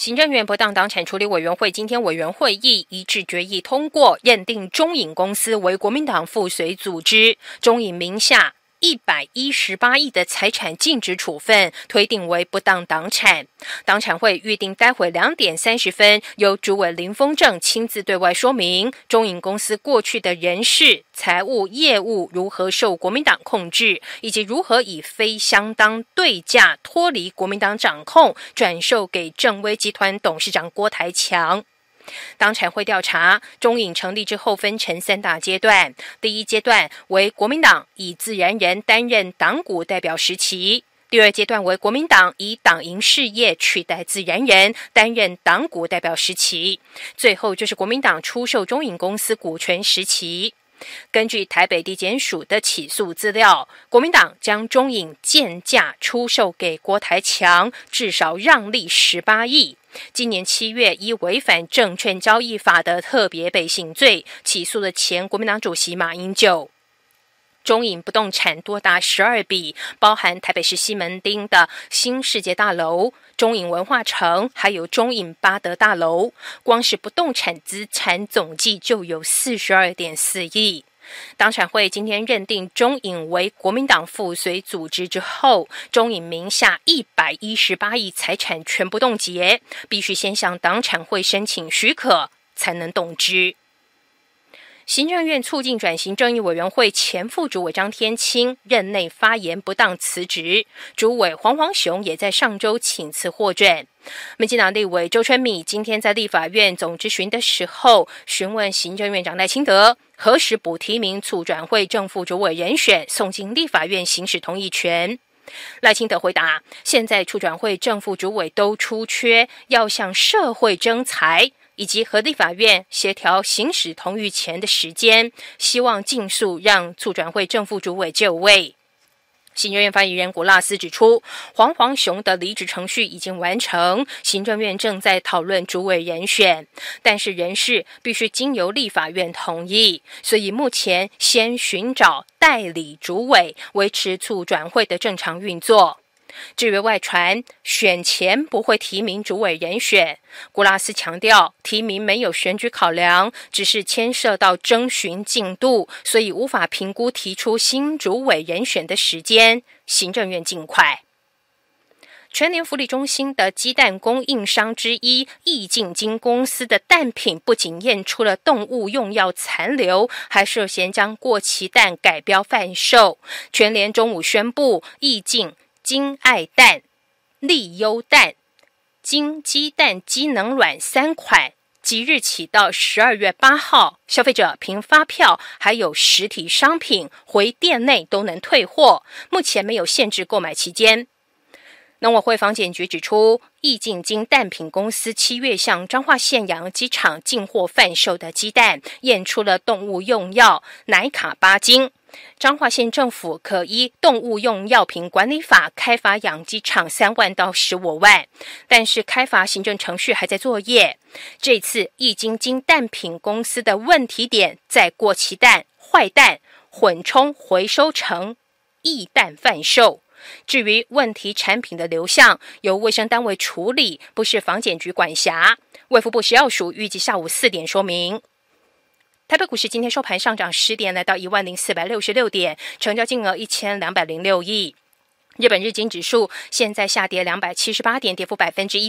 行政院不当党产处理委员会今天委员会议一致决议通过，认定中影公司为国民党附随组织，中影名下118亿的财产禁止处分推定为不当党产。党产会预定待会2点30分由主委林峰正亲自对外说明中影公司过去的人事、财务、业务如何受国民党控制，以及如何以非相当对价脱离国民党掌控，转售给正威集团董事长郭台强。党产会调查，中影成立之后分成3大阶段，第一阶段为国民党以自然人担任党股代表时期，第二阶段为国民党以党营事业取代自然人担任党股代表时期，最后就是国民党出售中影公司股权时期。根据台北地检署的起诉资料，国民党将中影贱价出售给郭台强，至少让利18亿。今年7月，依违反证券交易法的特别背信罪，起诉了前国民党主席马英九。中影不动产多达12笔，包含台北市西门町的新世界大楼、中影文化城，还有中影八德大楼，光是不动产资产总计就有42.4亿。党产会今天认定中影为国民党附随组织之后，中影名下118亿财产全部冻结，必须先向党产会申请许可才能动之。行政院促进转型正义委员会前副主委张天青任内发言不当辞职，主委黄雄也在上周请辞获准。民进党立委周春米今天在立法院总质询的时候，询问行政院长赖清德何时补提名促转会正副主委人选送进立法院行使同意权。赖清德回答，现在促转会正副主委都出缺，要向社会征才，以及和立法院协调行使同意权的时间，希望尽速让促转会正副主委就位。行政院发言人古拉斯指出，黄雄的离职程序已经完成，行政院正在讨论主委人选，但是人事必须经由立法院同意，所以目前先寻找代理主委，维持促转会的正常运作。至于外传选前不会提名主委人选，古拉斯强调，提名没有选举考量，只是牵涉到征询进度，所以无法评估提出新主委人选的时间，行政院尽快。全联福利中心的鸡蛋供应商之一益进金公司的蛋品不仅验出了动物用药残留，还涉嫌将过期蛋改标贩售。全联中午宣布，益进金爱蛋、利优蛋、金鸡蛋机能卵3款，即日起到12月8号，消费者凭发票还有实体商品回店内都能退货，目前没有限制购买期间。农委会防检局指出，益进金蛋品公司7月向彰化县养鸡场进货贩售的鸡蛋，验出了动物用药乃卡巴金。彰化县政府可依动物用药品管理法开罚养鸡场3万到15万，但是开罚行政程序还在作业。这次益进金蛋品公司的问题点在过期蛋、坏蛋混充回收成异蛋贩售。至于问题产品的流向，由卫生单位处理，不是防检局管辖。卫福部食药署预计下午4点说明。台北股市今天收盘上涨10点，来到10466点，成交金额1206亿。日本日经指数现在下跌278点，跌幅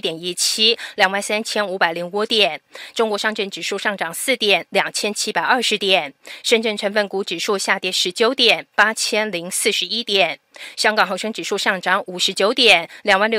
1.17%，23,505点。中国上证指数上涨4点，2720点。深圳成分股指数下跌19点，8041点。香港恒生指数上涨59点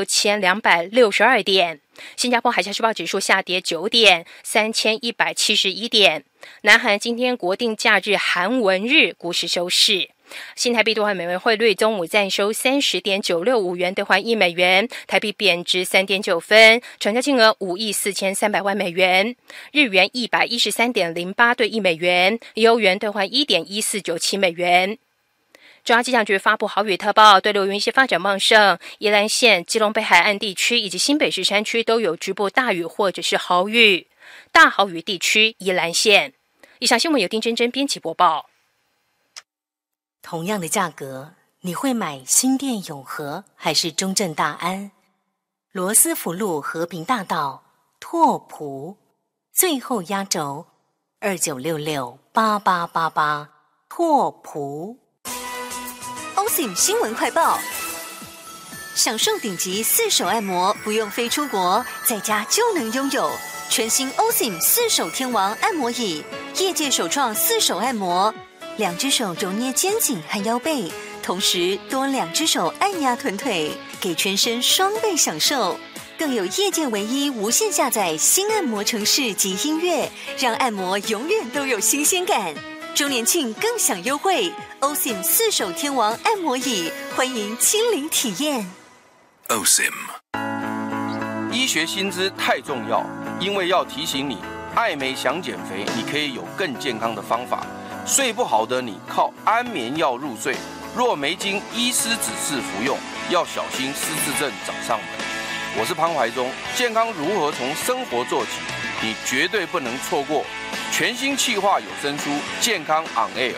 ，26,262点。新加坡海峡时报指数下跌9点，3171点。南韩今天国定假日韩文日，股市收市。新台币兑换美元汇率中午暂收30.965元兑换1美元，台币贬值3.9分，成交金额5亿4300万美元。日元113.08兑1美元，欧元兑换1.1497美元。中央气象局发布豪雨特报，对流云系发展旺盛，宜兰县、基隆北海岸地区以及新北市山区都有局部大雨或者是豪雨。大豪雨地区宜兰县。以上新闻由丁真真编辑播报。 同样的价格，你会买新店永和还是中正大安？罗斯福路和平大道拓扑，最后压轴29668888拓扑。 OSIM 新闻快报，享受顶级4手按摩，不用飞出国，在家就能拥有全新 OSIM 4手天王按摩椅，业界首创4手按摩，2只手揉捏肩颈和腰背，同时多2只手按压臀腿，给全身双倍享受。更有业界唯一无线下载新按摩程式及音乐，让按摩永远都有新鲜感。周年庆更享优惠，OSIM 4手天王按摩椅，欢迎亲临体验。 OSIM。 医学新知太重要，因为要提醒你，爱美想减肥，你可以有更健康的方法。睡不好的你靠安眠药入睡，若没经医师指示服用，要小心失智症找上门。我是潘怀宗，健康如何从生活做起？你绝对不能错过全新企划有声书《健康 On Air》。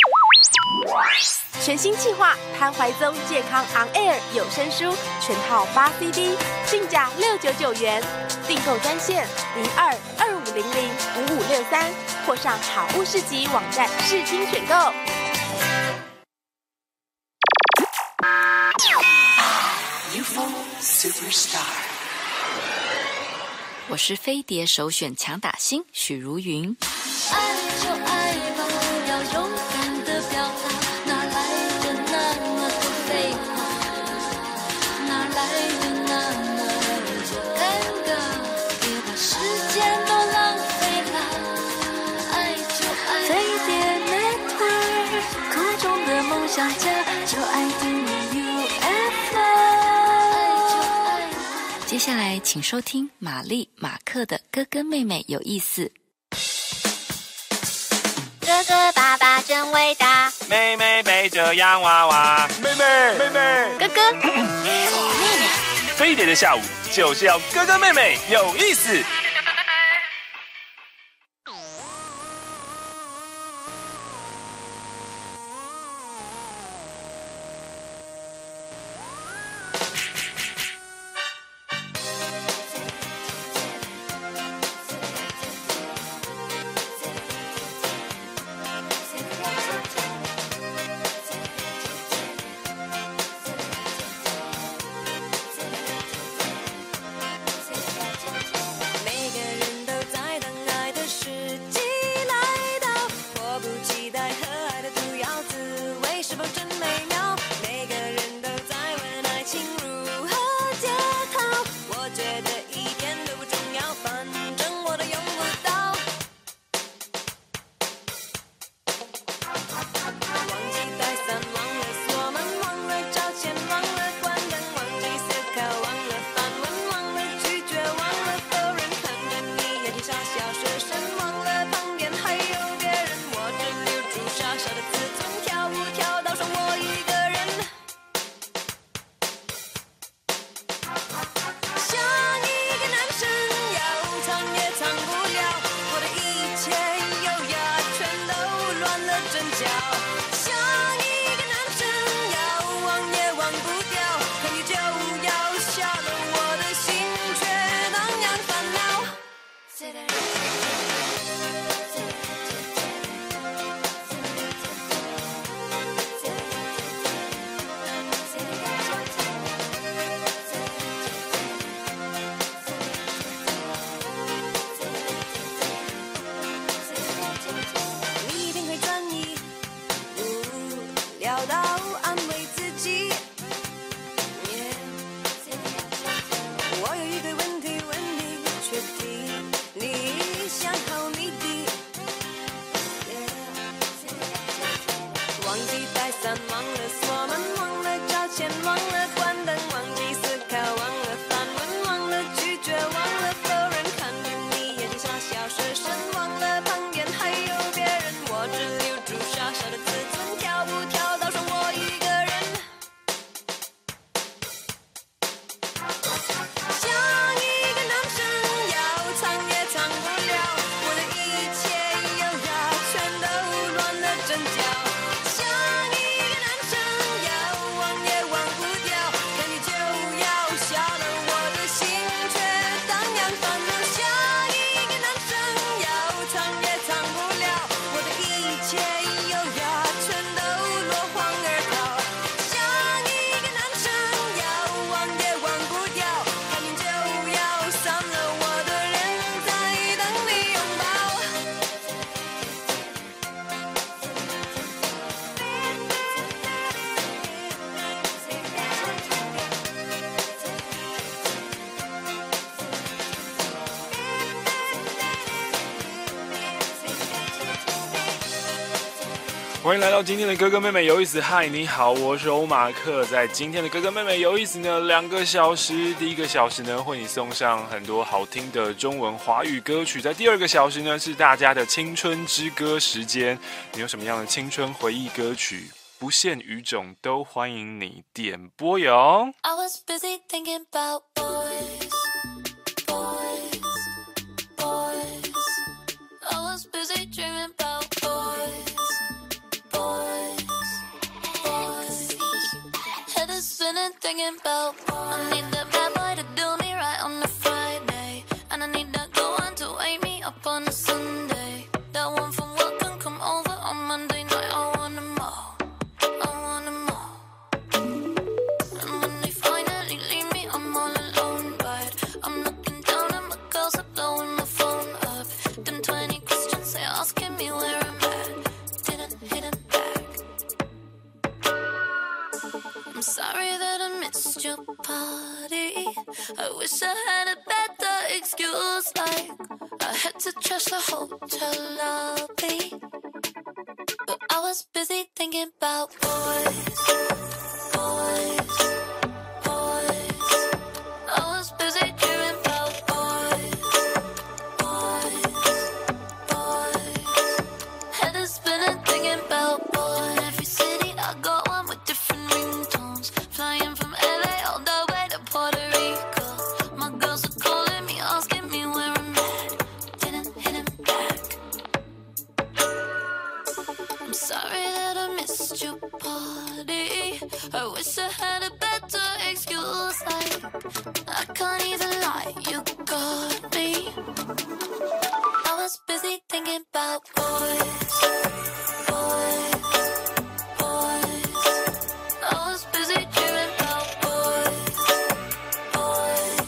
全新企划潘怀宗健康 On Air 有声书，全套8 CD， 定价699元，订购专线02-2500-5563，或上好物市集网站视听选购。 我是飞碟首选强打星许茹芸。 爱就爱吧，要勇敢的表达，哪来的那么多废话，哪来的那么多尴尬，别把时间都浪费了。爱就爱飞碟 Network， 空中的梦想家，就爱听 UFO。 接下来请收听玛丽马克的哥哥妹妹有意思。 哥哥爸爸真伟大， 妹妹背着洋娃娃，妹妹哥哥飞碟的下午就是要哥哥妹妹有意思。 没欢迎来到今天的哥哥妹妹有意思。嗨，你好，我是欧马克。在今天的哥哥妹妹有意思呢，2个小时，第1个小时呢为你送上很多好听的中文华语歌曲，在第2个小时呢是大家的青春之歌时间。你有什么样的青春回忆歌曲？不限语种，都欢迎你点播哟。 I was busy thinking about boys, boys, boys. I was busy dreaming about boys, boys, boys. Head is spinning thinking about boys. I need that bad boy to do me right on a Friday, and I need that good one to wake me up on a Sunday. That one from work can come over on Monday night. I want them all, I want them all. And when they finally leave me, I'm all alone. But I'm looking down at my girls are blowing my phone up. Them 20 questions they asking me where I'm at. Didn't hit it back. I'm sorry that I missed your party. I wish I had a better excuse, like I had to trash the hotel lobby. But I was busy thinking about boys, boys, boys. I was busy dreaming about boys, boys, boys. Head is spinning thinking about boys. In every city I go on with different ringtones. Flying from LA all the way to Puerto Rico. My girls are calling me, asking me where I'm at. Didn't hit him back. I'm sorry that I missed your party. I wish I had a better excuse, like I can't even lie, you got me. I was busy thinking about boys, boys, boys. I was busy dreaming about boys, boys,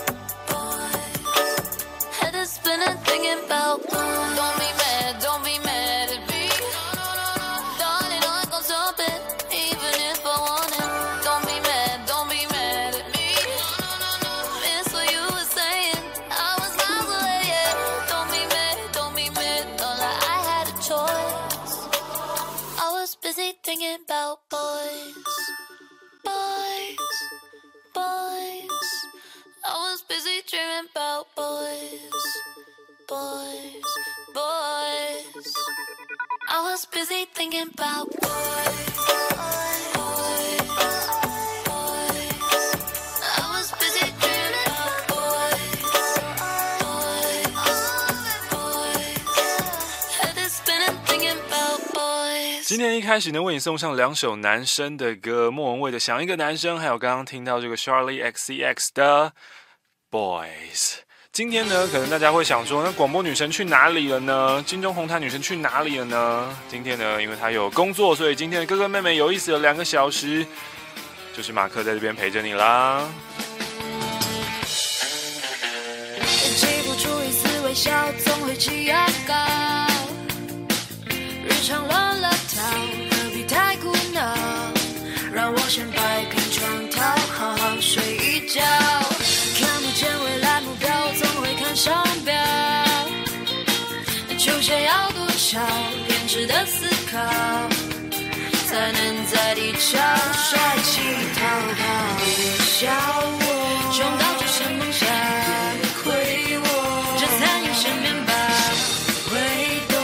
boys. Head is spinning thinking about boys. Don't be mad at me. Darling, I ain't gon' stop it, even if I want it. Don't be mad at me. Miss what you were saying, I was miles away, yeah. Don't be mad, thought like I had a choice. I was busy thinking about boys, boys, boys. I was busy dreaming about boys, boys, boys. I was busy thinking about boys, boys, boys. I was busy dreaming about boys, boys, boys. Head is spinning thinking about boys. 今天一开始呢，为你送上2首男生的歌，莫文蔚的《想一个男生》，还有刚刚听到这个 Charlie XCX 的 Boys。今天呢，可能大家会想说，那广播女神去哪里了呢？金钟红毯女神去哪里了呢？今天呢，因为她有工作，所以今天的哥哥妹妹有意思的2个小时，就是马克在这边陪着你啦。 挤不出一丝微笑，总会挤牙膏。日常乱了套，何必太苦恼？让我先摆平床套，好好睡一觉。看不见未来目标，总会看上表。球鞋要多少，偏执的思考，才能在地球帅气逃跑。别笑我，撞到就是梦想，回我，这才有些面包。会懂，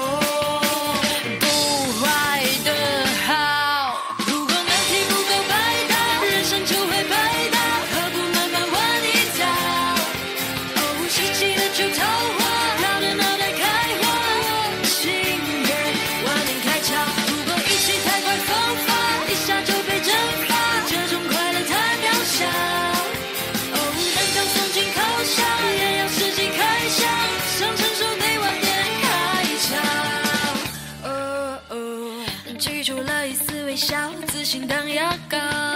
不坏的好。如果难题不够百搭，人生就会白搭，何不慢慢玩一套？哦，细细的就桃花，绕着脑袋开花。情人晚点开窍，如果一起太快风发，一下就被蒸发，这种快乐太渺小。哦，单枪送进口箱，也要实际开箱，想成熟得晚点开窍。哦哦，挤出了一丝微笑，自信当牙膏。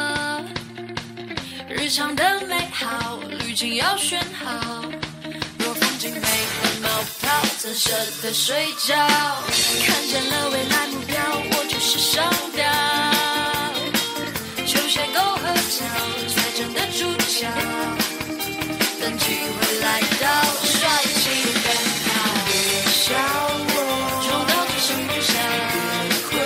日常的美好，滤镜要选好。若风景美得冒泡，怎舍得睡觉？看见了未来目标，我就是商标。球鞋够合脚，才真的主角。等机会来到，帅气更好。别笑我，撞到只是梦想，回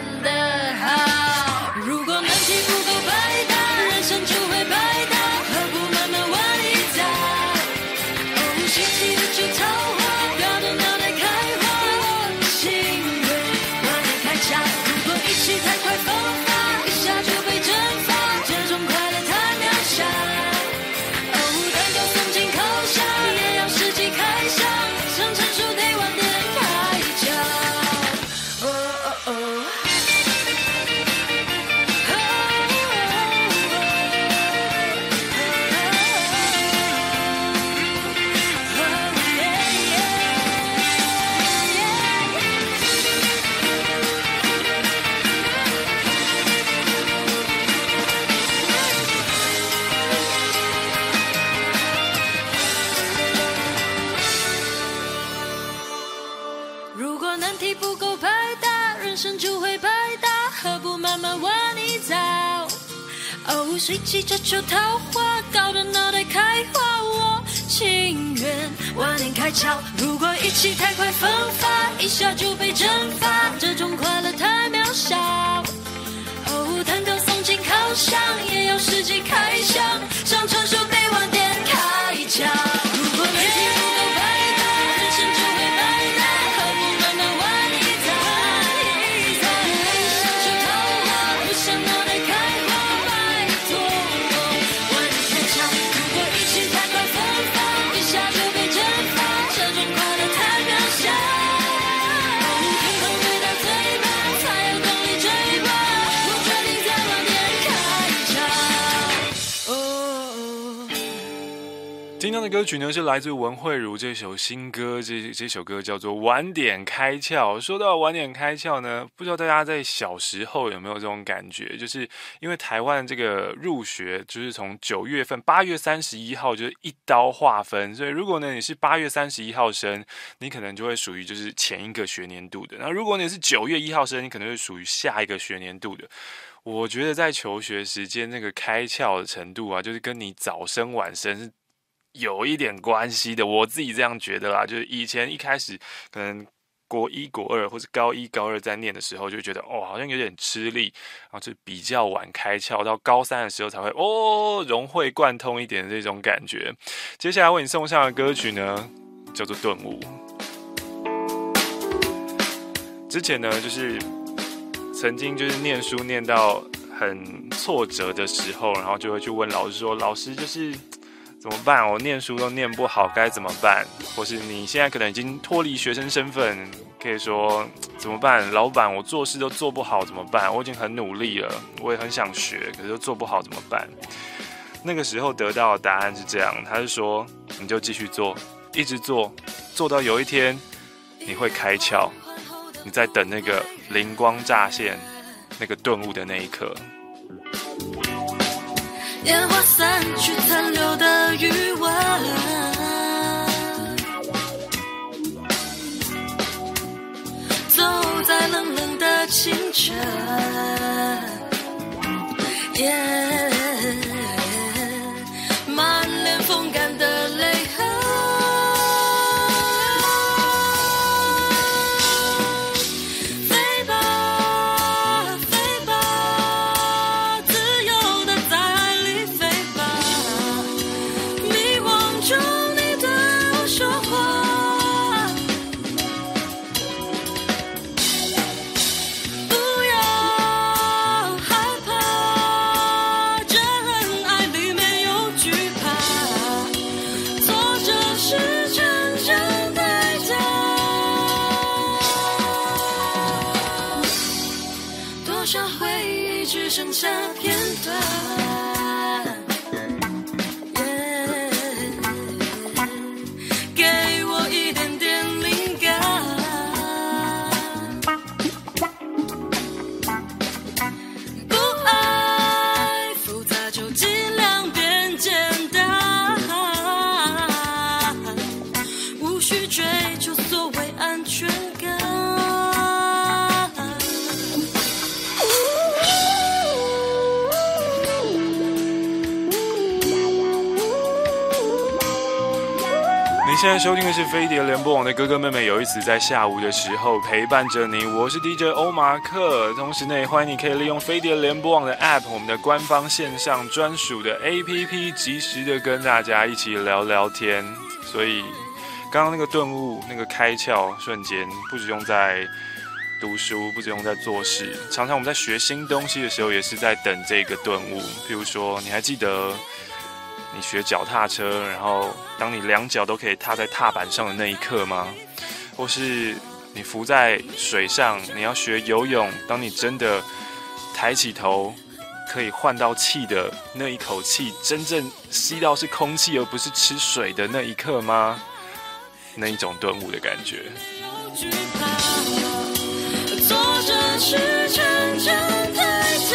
得好。如果难题不够白搭，人生就会白搭，何不慢慢玩一遭？哦，新奇的旧桃花，搞得脑袋开花，我情愿晚点开窍。如果一起太快风发，一下就被蒸发，这种快乐太渺小。哦，蛋糕送进口箱，也要实际开箱，上成熟得晚点开窍。哦哦哦。如果难题不够白搭，人生就会白搭，何不慢慢玩一遭？哦，随即这球桃花，搞得脑袋开花，我情愿晚点开窍。如果一起太快分发，一下就被蒸发，这种快乐太渺小。哦，蛋糕送进烤箱，也要实际开箱，上成熟得晚点开窍。如果难题不够白搭，人生就会白搭，何不慢慢玩一遭？想出桃花，不想脑袋开花，拜托我晚点开窍。如果一起太快分发，一下就被蒸发，这种快乐太渺小。天空飞到嘴巴，才有动力追吧，我决定再晚点开窍。哦。 听到的歌曲呢是来自文慧如这首新歌，这首歌叫做《晚点开窍》。说到晚点开窍呢，不知道大家在小时候有没有这种感觉，就是因为台湾这个入学就是从9月份8月31号就是一刀划分，所以如果呢你是8月31号生，你可能就会属于就是前一个学年度的，那如果你是9月1号生，你可能会属于下一个学年度的。我觉得在求学时间那个开窍的程度啊，就是跟你早生晚生是有一点关系的，我自己这样觉得啦。就是以前一开始可能国1、国2或者高1、高2在念的时候，就觉得好像有点吃力，然后就比较晚开窍，到高3的时候才会融会贯通一点的这种感觉。接下来为你送上的歌曲呢，叫做《顿悟》。之前呢，就是曾经就是念书念到很挫折的时候，然后就会去问老师说：“老师，就是怎么办？我念书都念不好，该怎么办？”或是你现在可能已经脱离学生身份，可以说怎么办？老板，我做事都做不好，怎么办？我已经很努力了，我也很想学，可是都做不好，怎么办？那个时候得到的答案是这样，他是说你就继续做，一直做，做到有一天你会开窍，你在等那个灵光乍现、那个顿悟的那一刻。 烟花散去残留的余温，走在冷冷的清晨，满脸风干的泪痕，飞吧飞吧，自由的在爱里飞吧，迷惘中你对我说话，不要害怕，这份爱里没有惧怕，做这是真正代价，多少回忆只剩下片段，给我一点点灵感，不爱复杂就尽量变简单，无需追求所谓安全感。 现在收听的是飞碟联播网的哥哥妹妹有意思，在下午的时候陪伴着你，我是 DJ 欧马克。同时呢，也欢迎你可以利用飞碟联播网的 App， 我们的官方线上专属的 APP， 及时的跟大家一起聊聊天。所以刚刚那个顿悟，那个开窍瞬间，不只用在读书，不只用在做事，常常我们在学新东西的时候，也是在等这个顿悟。譬如说，你还记得你学脚踏车，然后当你两脚都可以踏在踏板上的那一刻吗？或是你浮在水上，你要学游泳，当你真的抬起头可以换到气的那一口气，真正吸到是空气而不是吃水的那一刻吗？那一种顿悟的感觉。 坐着是成长太久。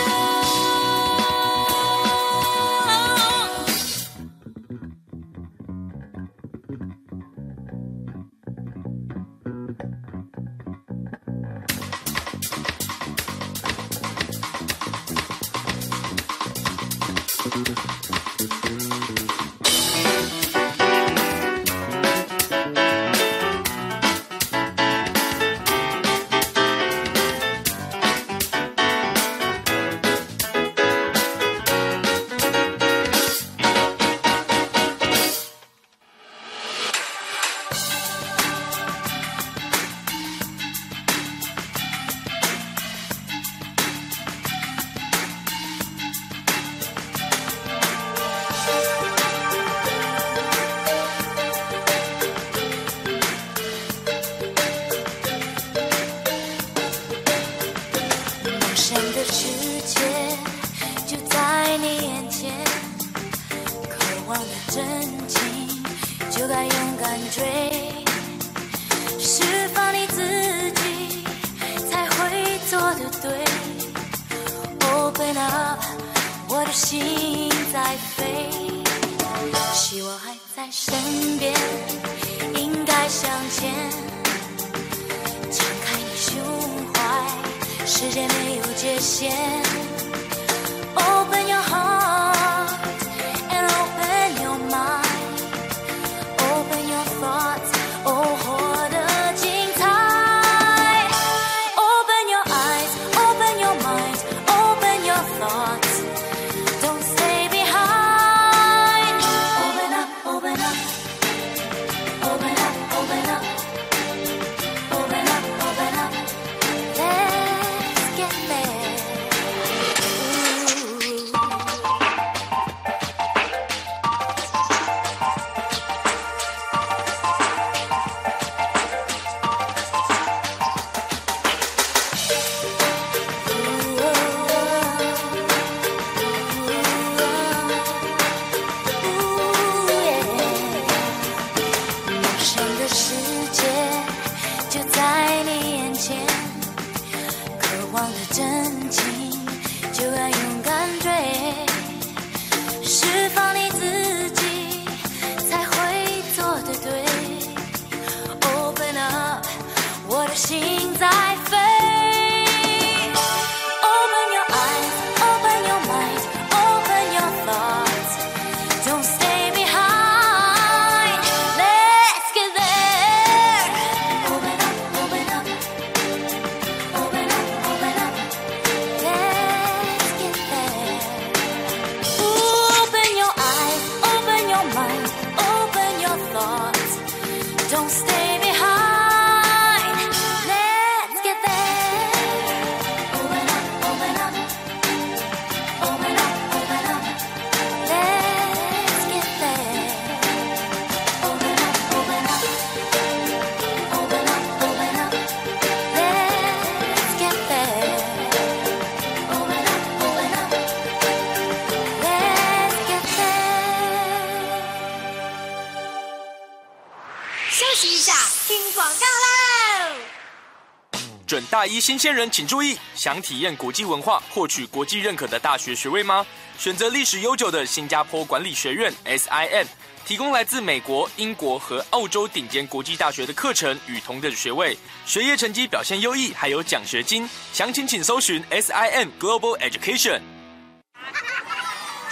准大一新鲜人请注意，想体验国际文化，获取国际认可的大学学位吗？选择历史悠久的新加坡管理学院 SIM， 提供来自美国、英国和澳洲顶尖国际大学的课程与同等学位，学业成绩表现优异，还有奖学金。详情请搜寻 SIM Global Education。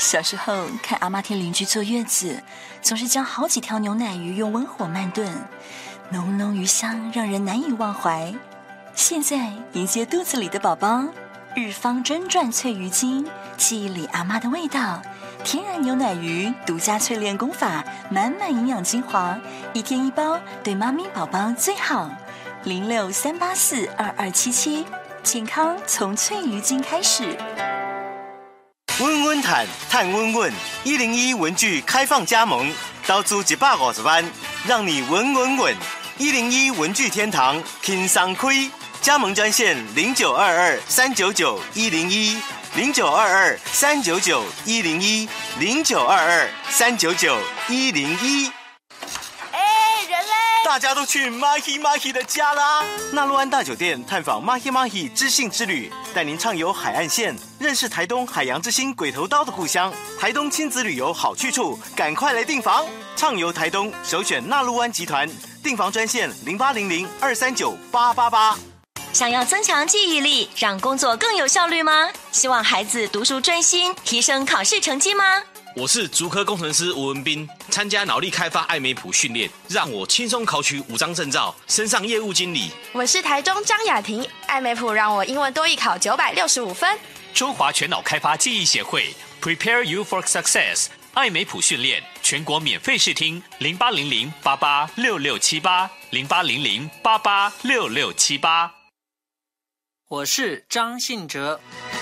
小时候看阿妈替邻居坐月子，总是将好几条牛奶鱼用温火慢炖，浓浓鱼香让人难以忘怀。现在迎接肚子里的宝宝，日方真转萃鱼精，记忆里阿妈的味道，天然牛奶鱼独家淬炼功法，满满营养精华，1天1包，对妈咪宝宝最好。0638422277，健康从淬鱼精开始。 稳稳谈，谈稳稳。101文具开放加盟，投资150万，让你稳稳稳。101文具天堂轻松开，加盟专线0922-399-101，0922-399-101，0922-399-101。大家都去 Mahi 的家啦！纳洛安大酒店探访 Mahi 知性之旅，带您畅游海岸线，认识台东海洋之星鬼头刀的故乡。台东亲子旅游好去处，赶快来订房！畅游台东，首选纳洛安集团，订房专线0800-239-888。 想要增强记忆力，让工作更有效率吗？希望孩子读书专心，提升考试成绩吗？ 我是竹科工程师吴文斌，参加脑力开发艾美普训练，让我轻松考取5张证照，升上业务经理。 我是台中张雅婷，艾美普让我英文多益考965分。 中华全脑开发记忆协会 Prepare You for Success 艾美普训练全国免费试听0800886678 我是张信哲。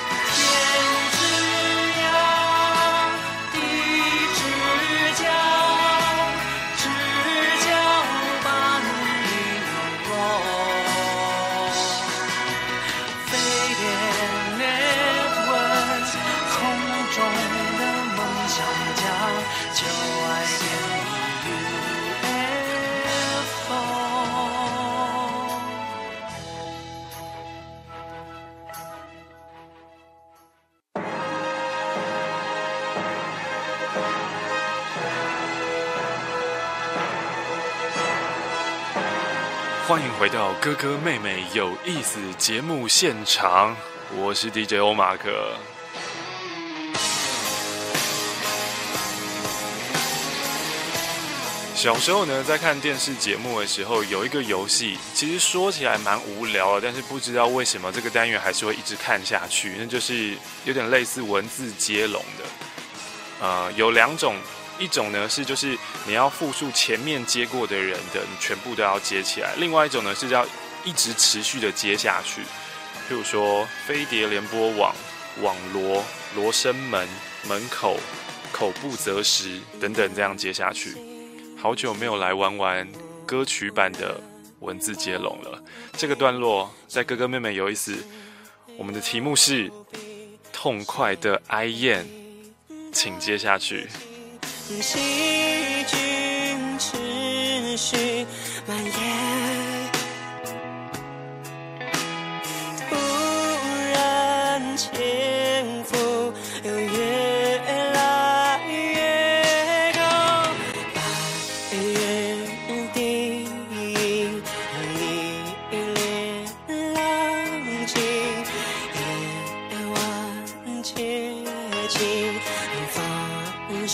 欢迎回到哥哥妹妹有意思节目现场，我是 DJ 欧马克。小时候呢，在看电视节目的时候，有一个游戏，其实说起来蛮无聊的，但是不知道为什么这个单元还是会一直看下去，那就是有点类似文字接龙的。有2种。一种呢是就是你要复述前面接过的人的，你全部都要接起来；另外一种呢是要一直持续的接下去。譬如说飞碟联播网、网罗、罗生门、门口、口不择时等等，这样接下去。好久没有来玩歌曲版的文字接龙了。这个段落在哥哥妹妹有意思，我们的题目是痛快的哀艳，请接下去。 细菌持续蔓延，突然潜伏，又越来越高，百元低，一脸浪迹，夜晚接近，放生。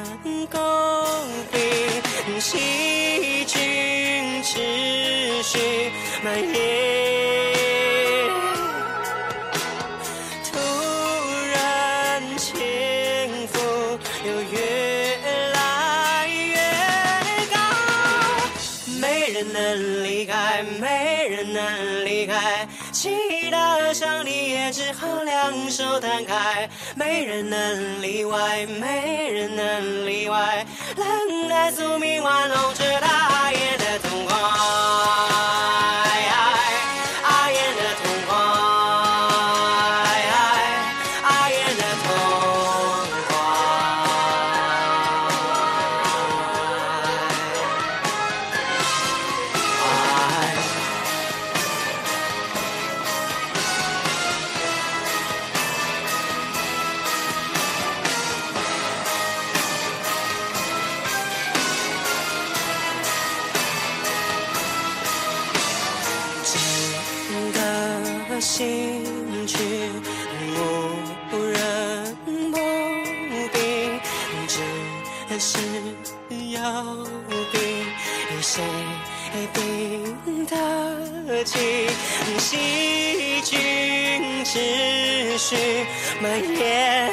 细菌持续蔓延，突然潜伏，又越来越高。没人能离开，没人能离开，其他上帝也只好两手摊开。没人能例外，没人能例外，冷淡宿命玩弄着大雁的痛快，阿雁的痛快，阿雁的痛快。兴趣无人不必， 是要比谁病得起，细菌持续蔓延，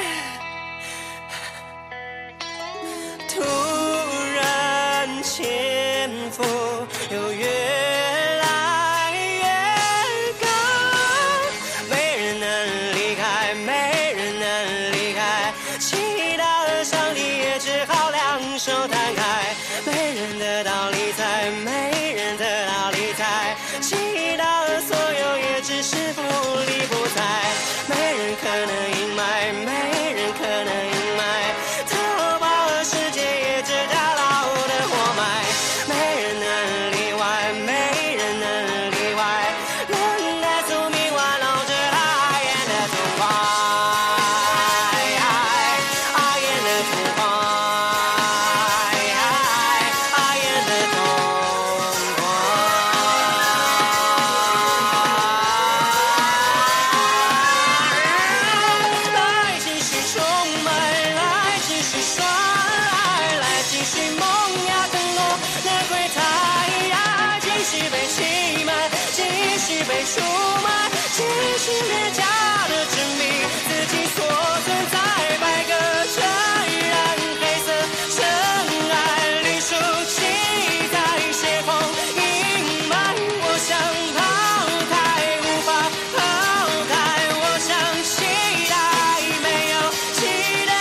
突然潜伏又越来越高，没人能离开，没人能离开，祈祷上帝也只好两手摊开，没人的道理在，没人的道理在，祈祷所有也只是不理不睬，没人可能隐瞒，没人可能隐瞒，逃跑世界也只打捞的活埋，没人能例外，没人能例外，能带宿命玩弄着阿燕的童话，阿燕的童话，阿燕的童话。来继续充满，来继续耍赖，来继续萌芽更多的柜台，继续被欺瞒，继续被出卖，继续廉价的证明自己所存在，百个全然黑色尘埃里竖起在斜风阴霾，我想抛开无法抛开，我想期待没有期待。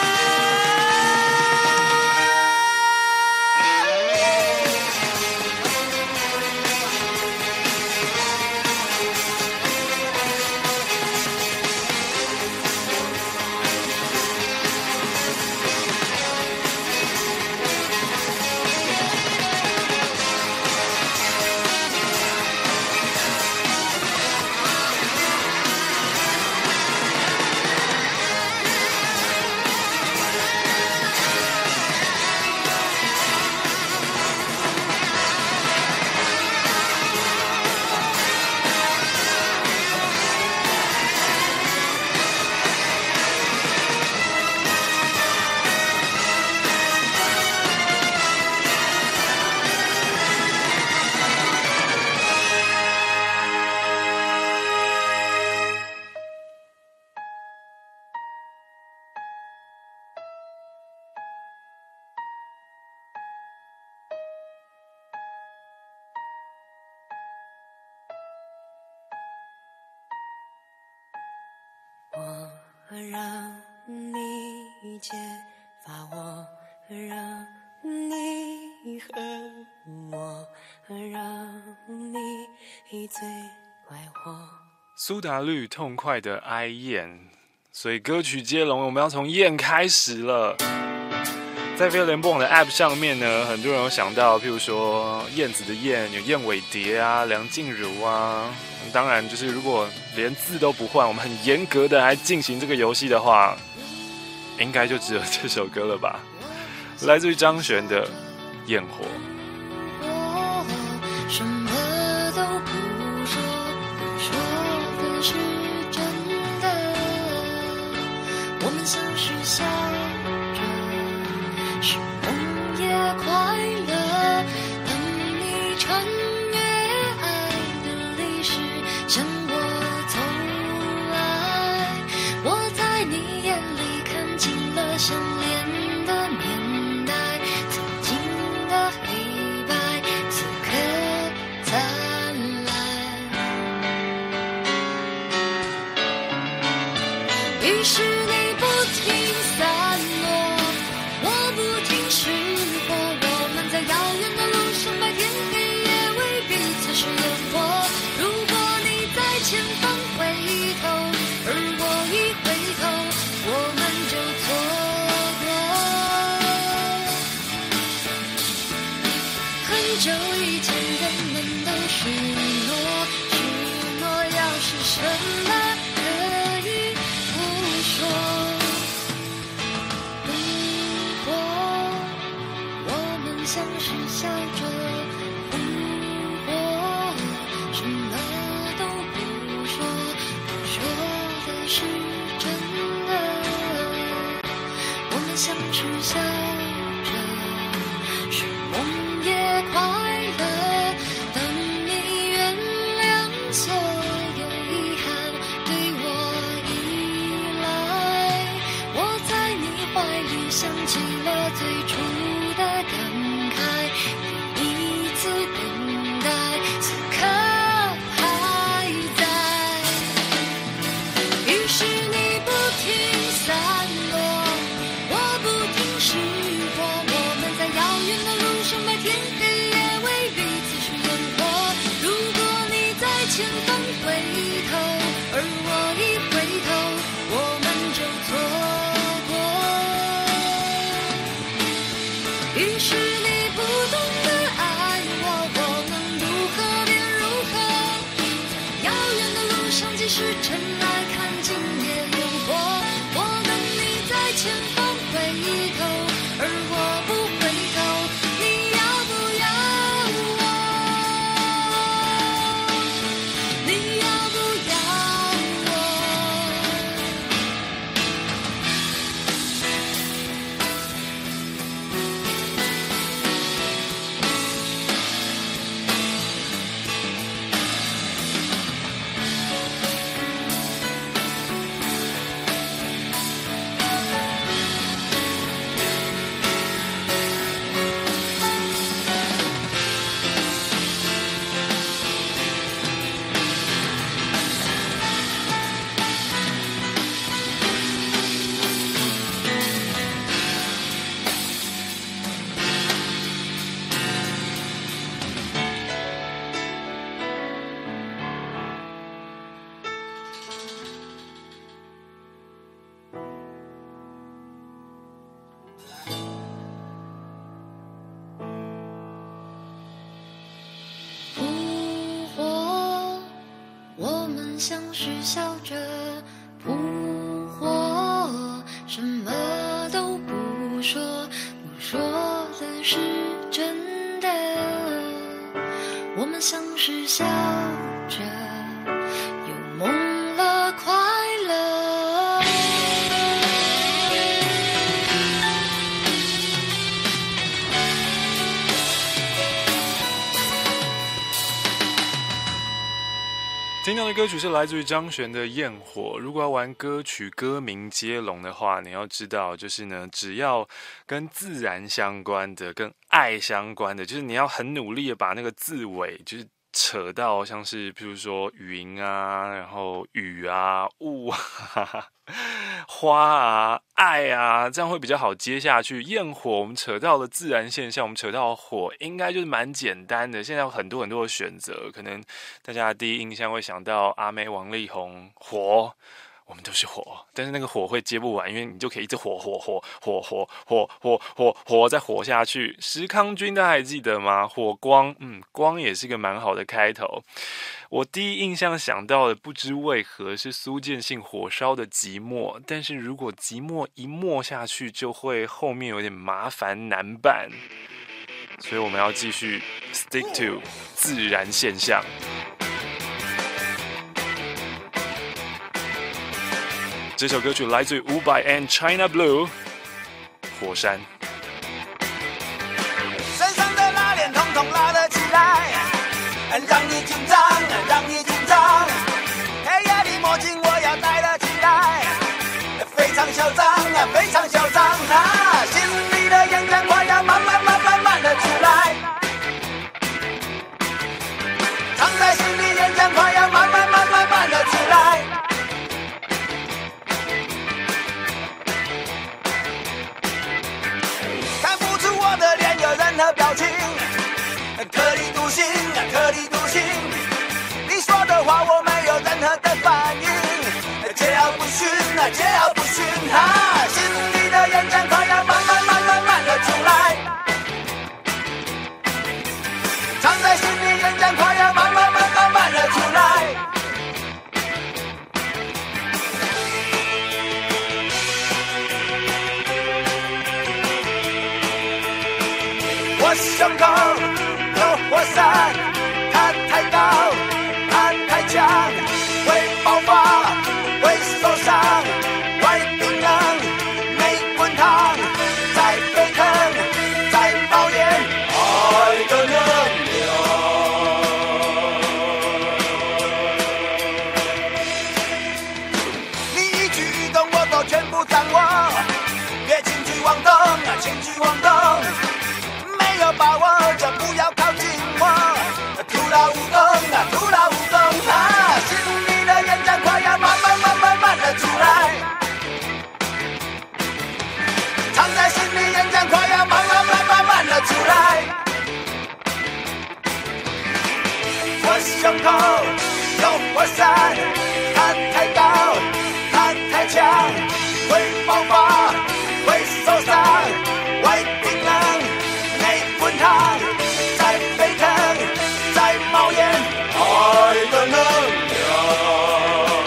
我让你解发，我让你恨我，让你最怪我。 苏打绿痛快的哀燕，所以歌曲接龙我们要从燕开始了。在飞联播网的 App 上面呢，很多人有想到，譬如说燕子的燕，有燕尾蝶啊、梁静茹啊。当然，就是如果连字都不换，我们很严格的来进行这个游戏的话，应该就只有这首歌了吧？来自于张悬的《焰火》。 我什么都不说，说的是真的。我们像是笑着，是梦也快乐。当你穿越爱的历史，向我走来，我在你眼里看清了相连的年代，曾经的黑白，此刻灿烂。于是你不停散落，我不停失火，我们在遥远的路上，白天黑夜为彼此是诱惑。如果你在前方回头，而我一回头，我们就错过。很久以前人们都许诺，许诺要是什么可以不说。如果我们像是笑着不过，什么都不说，不说的是真的。我们像是笑想起了最初的感慨，一次等待，此刻还在。于是你不停散落，我不停识破，我们在遥远的路上白天黑夜为彼此是烟火。如果你在前方回头，而我一回头，我们就错过。于是你不懂得爱我，我能如何便如何。遥远的路上，即使尘埃看尽也烟火。我等你在前方回头，而我不回头。你要不要我？你要不要我？扑火，我们像是笑着扑火，什么都不说，不说的是真的。我们像是笑着，又梦了快乐。 听到的歌曲是来自于张悬的《焰火》。如果要玩歌曲歌名接龙的话，你要知道，就是呢，只要跟自然相关的、跟爱相关的，就是你要很努力的把那个字尾，就是扯到像是譬如说云啊，然后雨啊、雾啊、花啊、爱啊，这样会比较好接下去。焰火我们扯到了自然现象，我们扯到了火，应该就是蛮简单的。现在有很多很多的选择，可能大家的第一印象会想到阿妹、王力宏，火。我们都是火，但是那个火会接不完，因为你就可以一直火，再火下去。石康君大家还记得吗？火光，光也是个蛮好的开头。我第一印象想到的，不知为何是苏建信火烧的寂寞，但是如果寂寞一默下去，就会后面有点麻烦难办，所以我们要继续 stick to 自然现象。这首歌曲来自于伍佰 and China Blue， 火山。 身上的拉链统统拉了起来，让你紧张，让你紧张。黑夜里墨镜我要戴了起来，非常嚣张，非常嚣张。心里的眼光快要慢慢的出来，藏在心里眼光快要慢慢的出来。表情特立独行，特立独行。你说的话我没有任何的反应，桀骜不驯，桀骜不驯。心里的眼光快要慢慢的出来，藏在心里眼光快要慢慢的出来。我胸口有火山，它太高，它太强，会爆发，会受伤，会冰冷，没滚烫，在沸腾，在冒烟，爱的能量。你一举一动我都全部掌握，别轻举妄动。 往东，没有把握就不要靠近我。徒劳无功啊，徒劳无功啊！心里的演讲快要慢慢的出来，藏在心里演讲快要慢慢的出来。我胸口有火山，它太高，它太强，会爆发，会受伤，外冰冷，内滚烫，在沸腾，在冒烟，爱的能量。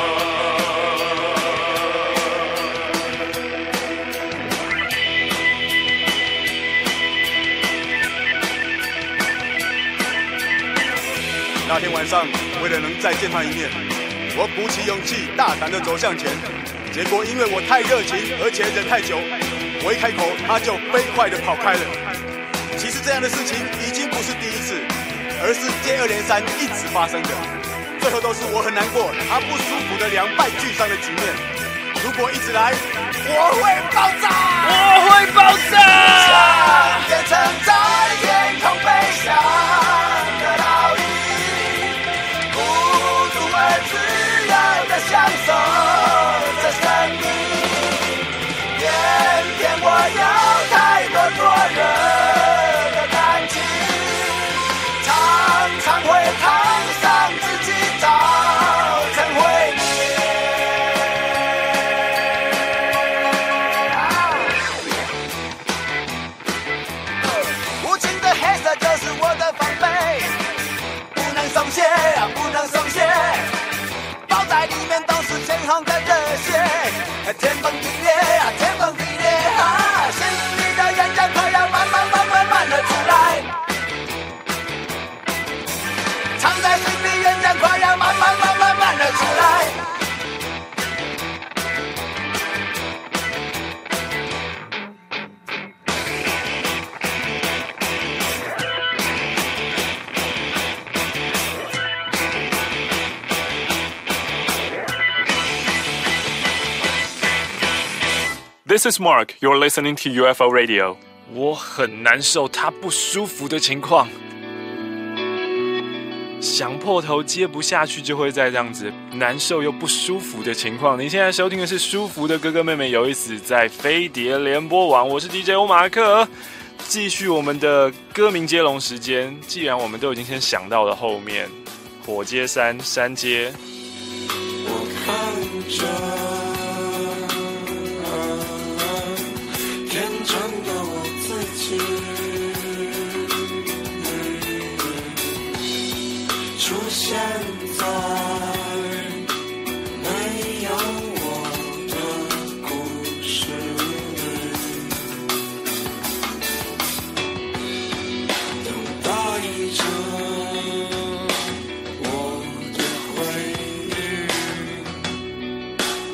那天晚上，为了能再见他一面，我鼓起勇气，大胆地走向前。结果因为我太热情，而且忍太久，我一开口，他就飞快地跑开了。其实这样的事情已经不是第一次，而是接二连三一直发生的。最后都是我很难过，他不舒服的2败俱伤的局面。如果一直来，我会爆炸！ 我会爆炸！ 想变成在天空飞翔的老鹰，孤独而自由的享受这生命。偏偏我有太多热的感情，常常会烫伤自己，造成毁灭。无情的黑色就是我的防备，不能松懈，不能松懈，包在里面都是鲜红的热血，天崩地裂，天崩地裂啊！心里的演讲快要慢慢的出来，藏在心里演讲快要慢慢的出来。 This is Mark. You're listening to UFO Radio. 我很难受，他不舒服的情况，想破头接不下去，就会在这样子难受又不舒服的情况。你现在收听的是舒服的哥哥妹妹有意思，在飞碟联播网，我是 DJ 欧马克。继续我们的歌名接龙时间。既然我们都已经先想到了后面，火接山，山接。 我看着天真的我自己，出现在没有我的故事里，等待着我的回忆。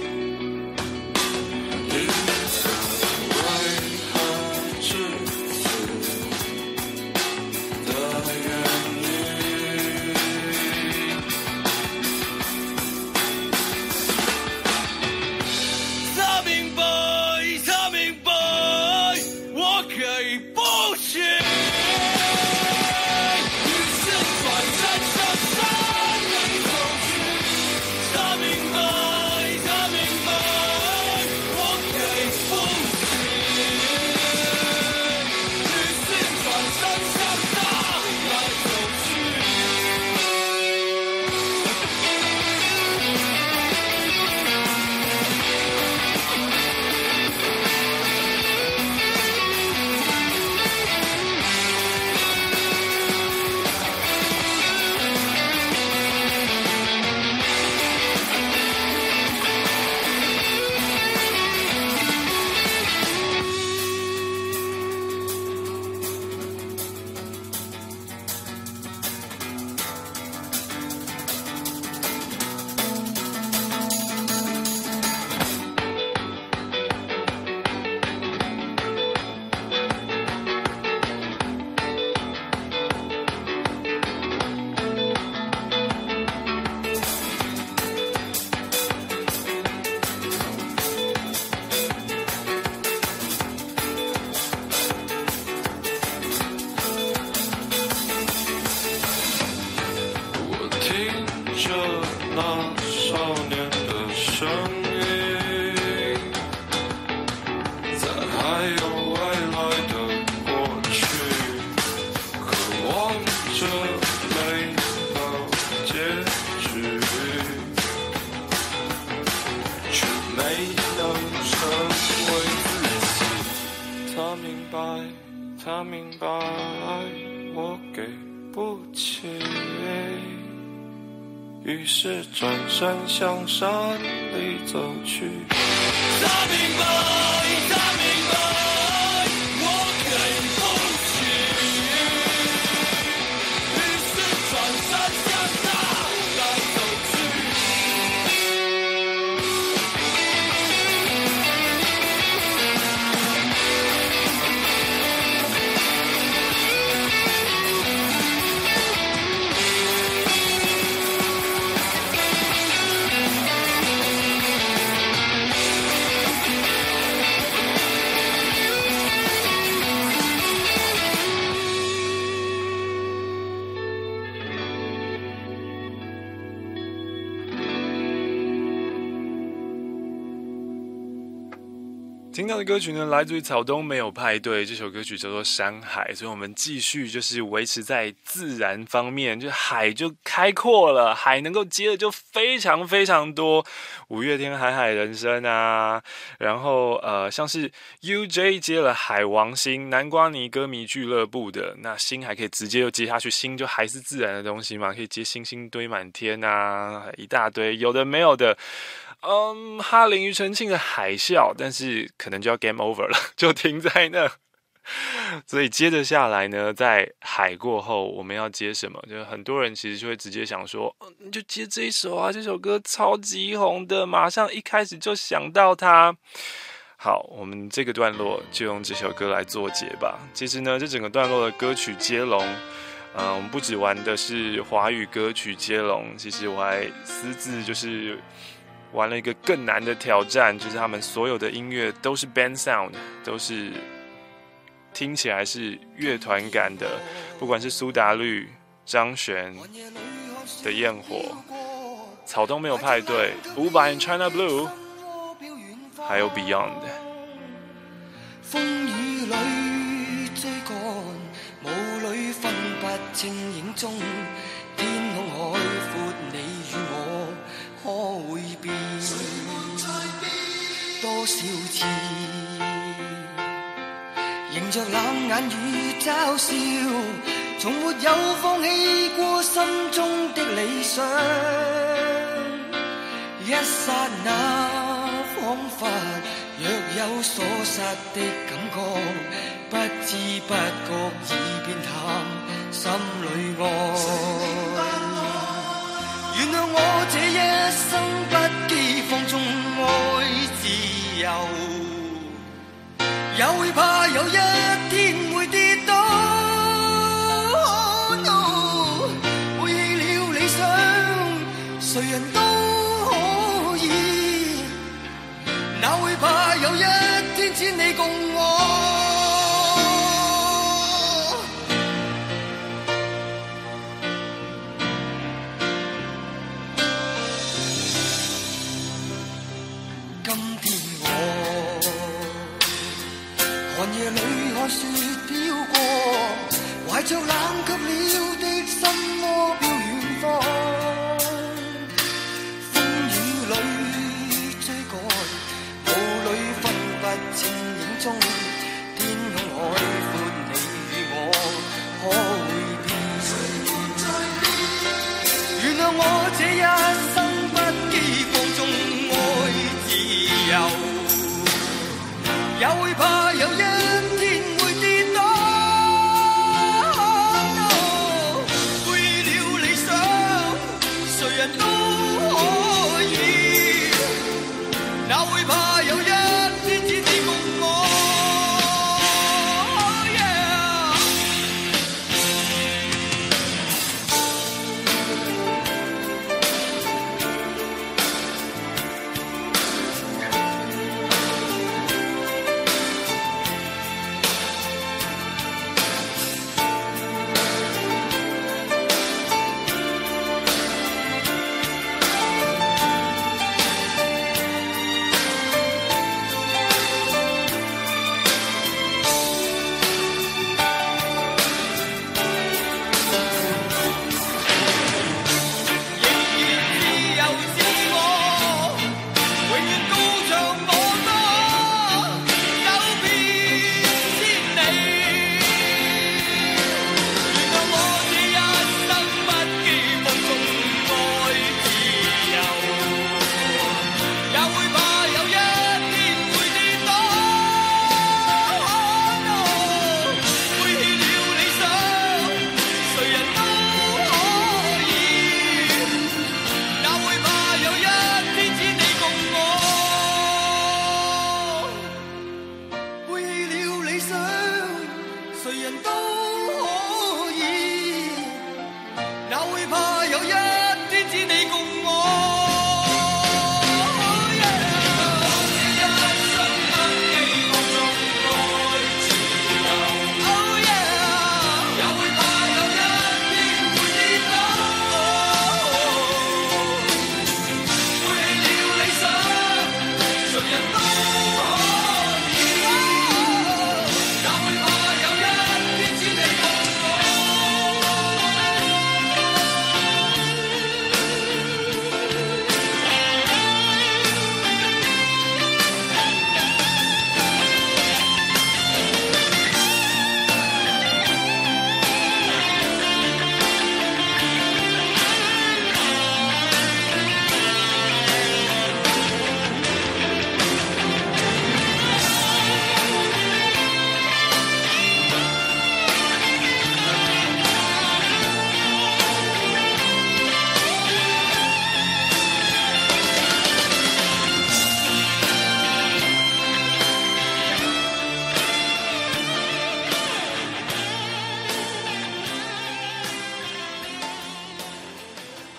他明白我给不起，于是转身向山里走去。他明白，他明白，我给不起，于是转身向大海走去。听到的歌曲呢，来自于草东没有派对，这首歌曲叫做《山海》，所以我们继续就是维持在自然方面，就海就开阔了，海能够接的就非常非常多。五月天海海人生啊，然后像是 UJ 接了海王星，南瓜泥歌迷俱乐部的，那星还可以直接就接下去，星就还是自然的东西嘛，可以接星星堆满天啊，一大堆有的没有的。哈林庾澄庆的海啸，但是可能就要 game over 了，就停在那。所以接着下来呢，在海过后我们要接什么？就很多人其实就会直接想说，你就接这一首啊，这首歌超级红的，马上一开始就想到它。好，我们这个段落就用这首歌来做结吧。其实呢，这整个段落的歌曲接龙，我们不只玩的是华语歌曲接龙，其实我还私自就是玩了一个更难的挑战，就是他们所有的音乐都是 band sound， 都是听起来是乐团感的，不管是苏打绿、张悬的焰火、草东没有派对、500 China Blue， 还有 Beyond。 風雨裏追趕，霧裏分不清影蹤，天空海闊，你與我可會變多少次？迎着冷眼與嘲笑，從沒有放棄過心中的理想。一剎那彷彿若有所失的感覺，不知不覺已變淡，心裏愛。原諒我這一生不羈放縱愛自由，也會怕有一天會跌倒。No， 背棄了理想，誰人都可以，哪會怕有一天只你共我。夜裏看雪飄過，懷着冷卻了的心窩飄遠方。風雨裏追趕，霧裏分不清影蹤，天空海闊，你與我可會變？原諒我這一生不羈放縱愛自由，也會怕有一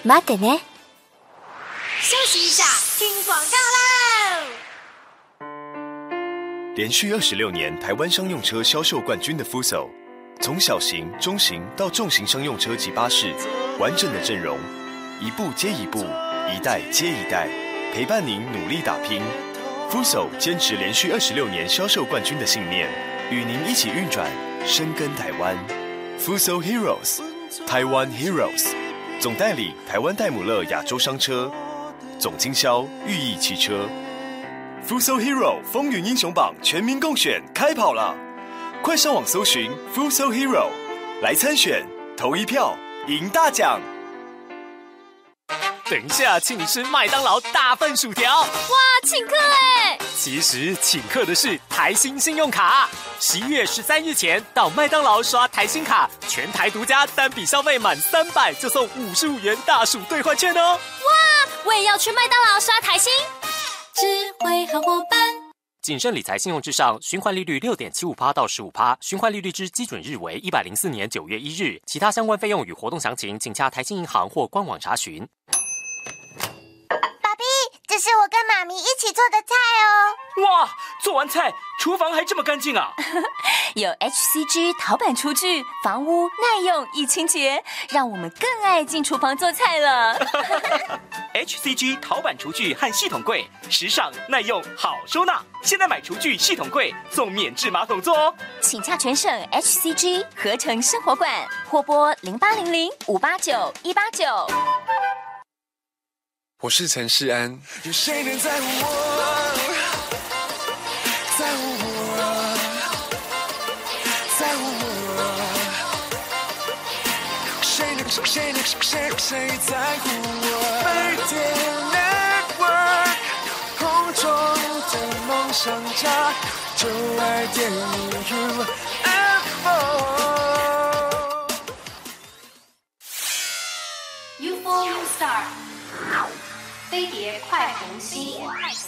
待ってね。 休息一下，听广告喽。 连续26年台湾商用车销售冠军的 Fuso， 从小型、中型到重型商用车及巴士，完整的阵容，一步接一步，一代接一代，陪伴您努力打拼。Fuso 坚持连续26年销售冠军的信念，与您一起运转，深耕台湾。Fuso Heroes， 台湾 Heroes， 总代理台湾戴姆勒亚洲商车，总经销裕益汽车。Fuso Hero 风云英雄榜全民共选开跑了，快上网搜寻 Fuso Hero 来参选，投一票赢大奖。 等一下，请你吃麦当劳大份薯条。 哇，请客哎！ 其实请客的是台新信用卡。11月13日前到麦当劳刷台新卡，全台独家，单笔消费满300就送55元大薯兑换券哦。 哇，我也要去麦当劳刷台新。 智慧好伙伴。 谨慎理财，信用至上，循环利率6.75%到15%，循环利率之基准日为104年9月1日。其他相关费用与活动详情，请洽台新银行或官网查询。 爸比，这是我跟妈咪一起做的菜哦。 哇，做完菜，厨房还这么干净啊！ 有 HCG 陶板厨具，房屋耐用易清洁，让我们更爱进厨房做菜了。 HCG 陶板厨具和系统柜，时尚耐用好收纳。现在买厨具系统柜送免治马桶座哦。 请洽全省 HCG 合成生活馆，或拨0800-589-189。 我是陈世安。有谁能在乎我？在乎我？在乎我？谁在乎我？每天 network 空中的梦想家，就爱电影 UFO Star 飞碟快红心。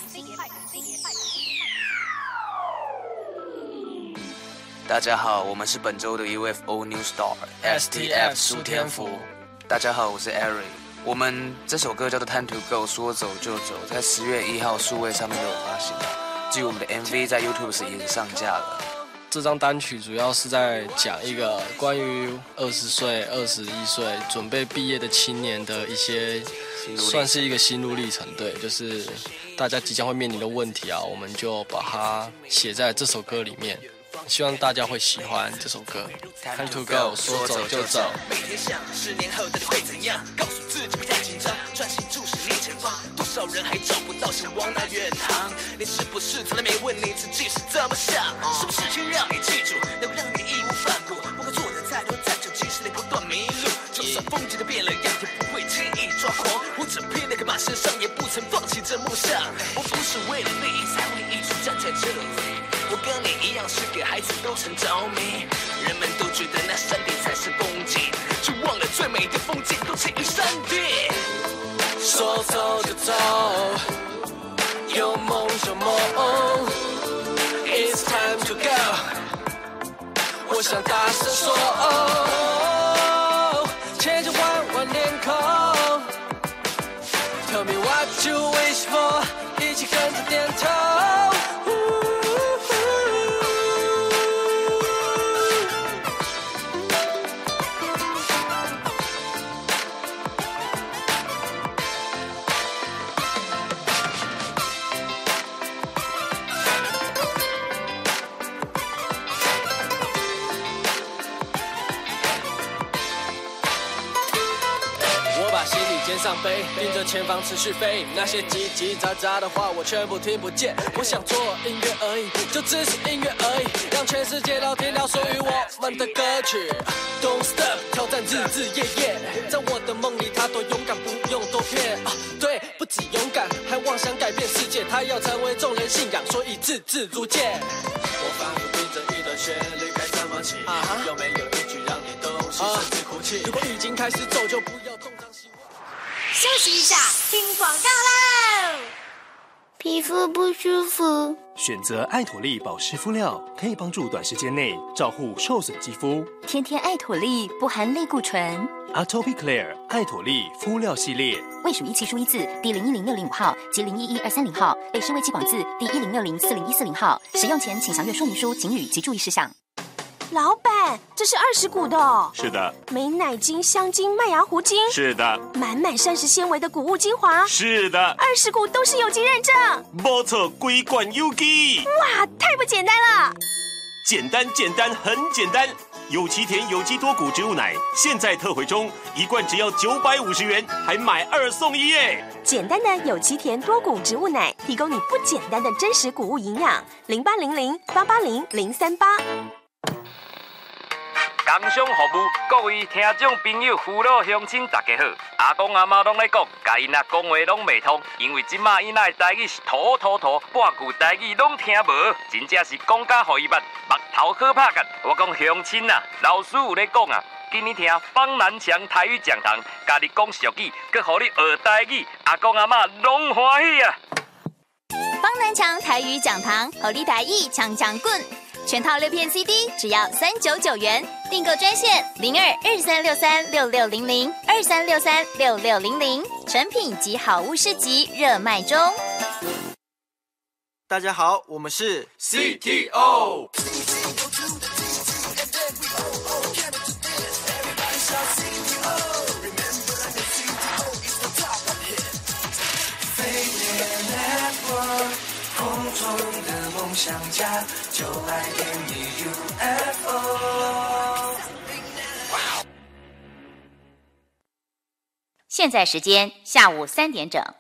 大家好，我们是本周的 UFO New Star STF 苏天福。大家好，我是 Eric。我们这首歌叫做 Time to Go， 说走就走，在10月1号数位上面都有发行。至于我们的 MV 在 YouTube 时也上架了。 这张单曲主要是在讲一个关于20岁、21岁准备毕业的青年的一些，算是一个心路历程。对，就是大家即将会面临的问题啊，我们就把它写在这首歌里面。希望大家会喜欢这首歌。Time to go， 说走就走。 每天想10年后的会怎样？告诉自己不太紧张，专心注视你前方。多少人还找不到向往那远航？你是不是从来没问你自己是怎么想？什么事情让你记住，能够让你义无反顾？不管做的再多再久，即使你不断迷路，就算风景都变了样，也不会轻易抓狂。我整片那个马身上，也不曾放弃这梦想。我不是为了利益才会一直站在这里。我跟你一样是个孩子，都曾着迷。人们都觉得那山顶才是风景，却忘了最美的风景都在于山顶。说走就走，有梦就梦 ，It's time to go。我想大声说，牵着弯弯脸孔 ，Tell me what you wish for， 一起跟着点头。上背，盯着前方持续飞，那些叽叽喳喳的话我全部听不见。我想做音乐而已，就只是音乐而已，让全世界都听到属于我们的歌曲。Don't stop， 挑战日日夜夜，在我的梦里他多勇敢，不用多骗。对，不止勇敢，还妄想改变世界。他要成为众人信仰，所以字字如剑。我仿佛听着一段旋律，该怎么起？有没有一句让你动心，甚至哭泣？如果已经开始走，就不要东张西望。 休息一下，听广告喽。 皮肤不舒服。 选择艾妥丽保湿敷料，可以帮助短时间内照护受损肌肤。 天天艾妥丽不含类固醇。 Atopiclair 艾妥丽敷料系列， 卫署1期书1字第010605号及011230号，北市卫气广字第10604014号。使用前请详阅说明书、警语及注意事项。 老板，这是20股的哦。 是的。 美乃精、香精、麦芽糊精。 是的。 满满膳食纤维的谷物精华。 是的。 20股都是有机认证。 没错，规罐有机。 哇，太不简单了！ 简单，很简单。有奇田有机多谷植物奶现在特惠中，1罐只要950元，还买2送1耶！ 简单的有奇田多谷植物奶，提供你不简单的真实谷物营养。0800880038。 工商服务，各位听众朋友、父老乡亲，大家好！阿公阿妈拢在讲，甲因仔讲话拢袂通，因为即马因仔的台语是土，半句台语拢听无，真正是讲甲互伊目头好拍干。我讲乡亲啊，老师有咧讲啊，今年听方南强台语讲堂，家己讲俗语，佮互你学台语，阿公阿妈拢欢喜啊！ 方南强台语讲堂，互你台语强棍。全套6片 CD 只要399元，订购专线02-2363-6600，2363-6600，成品及好物市集热卖中。 大家好，我们是 CTO。空中的梦想家，就爱点你 UFO。 现在时间下午3点整。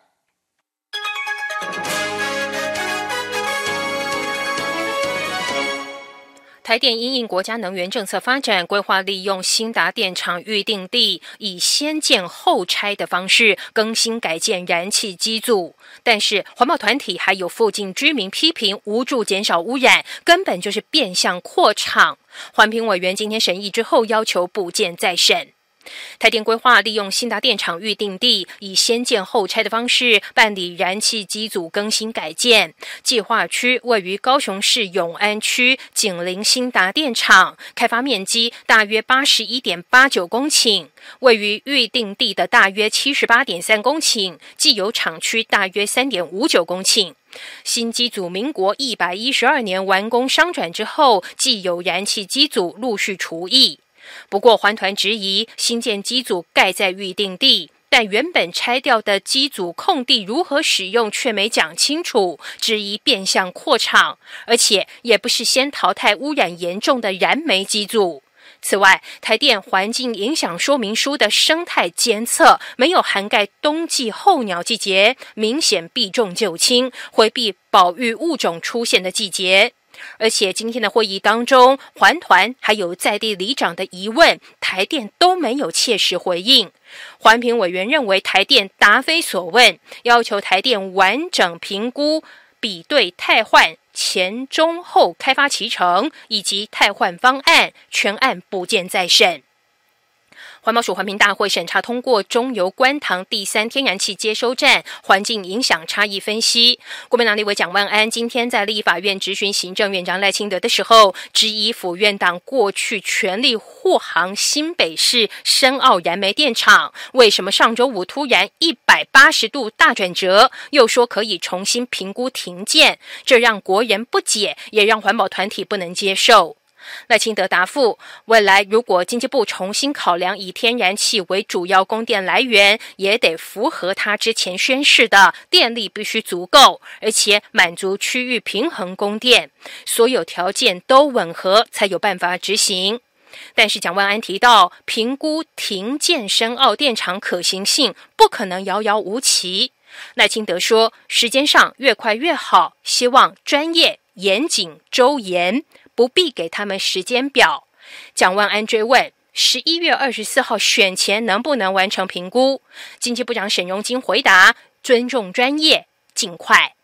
台电因应国家能源政策发展，规划利用兴达电厂预定地，以先建后拆的方式更新改建燃气机组。但是环保团体还有附近居民批评无助减少污染，根本就是变相扩厂。环评委员今天审议之后，要求补件再审。台电规划利用兴达电厂预定地，以先建后拆的方式办理燃气机组更新改建。计划区位于高雄市永安区，紧邻兴达电厂，开发面积大约81.89公顷，位于预定地的大约78.3公顷，既有厂区大约3.59公顷。新机组民国112年完工商转之后，既有燃气机组陆续除役。不过环团质疑新建机组盖在预定地，但原本拆掉的机组空地如何使用却没讲清楚，质疑变相扩厂，而且也不是先淘汰污染严重的燃煤机组。此外，台电环境影响说明书的生态监测没有涵盖冬季候鸟季节，明显避重就轻，回避保育物种出现的季节。而且今天的会议当中，环团还有在地里长的疑问，台电都没有切实回应。环评委员认为台电答非所问，要求台电完整评估比对汰换前中后开发期程以及汰换方案，全案补件再审。环保署环评大会审查通过中油观塘第3天然气接收站环境影响差异分析。国民党立委蒋万安今天在立法院质询行政院长赖清德的时候，质疑府院党过去全力护航新北市深澳燃煤电厂，为什么上周五突然180度大转折，又说可以重新评估停建，这让国人不解，也让环保团体不能接受。赖清德答复，未来如果经济部重新考量以天然气为主要供电来源，也得符合他之前宣示的电力必须足够，而且满足区域平衡供电，所有条件都吻合才有办法执行。但是蒋万安提到，评估停建深澳电厂可行性不可能遥遥无期。赖清德说，时间上越快越好，希望专业、严谨、周延，不必给他们时间表。蒋万安追问11月24号选前能不能完成评估，经济部长沈荣金回答，尊重专业，尽快。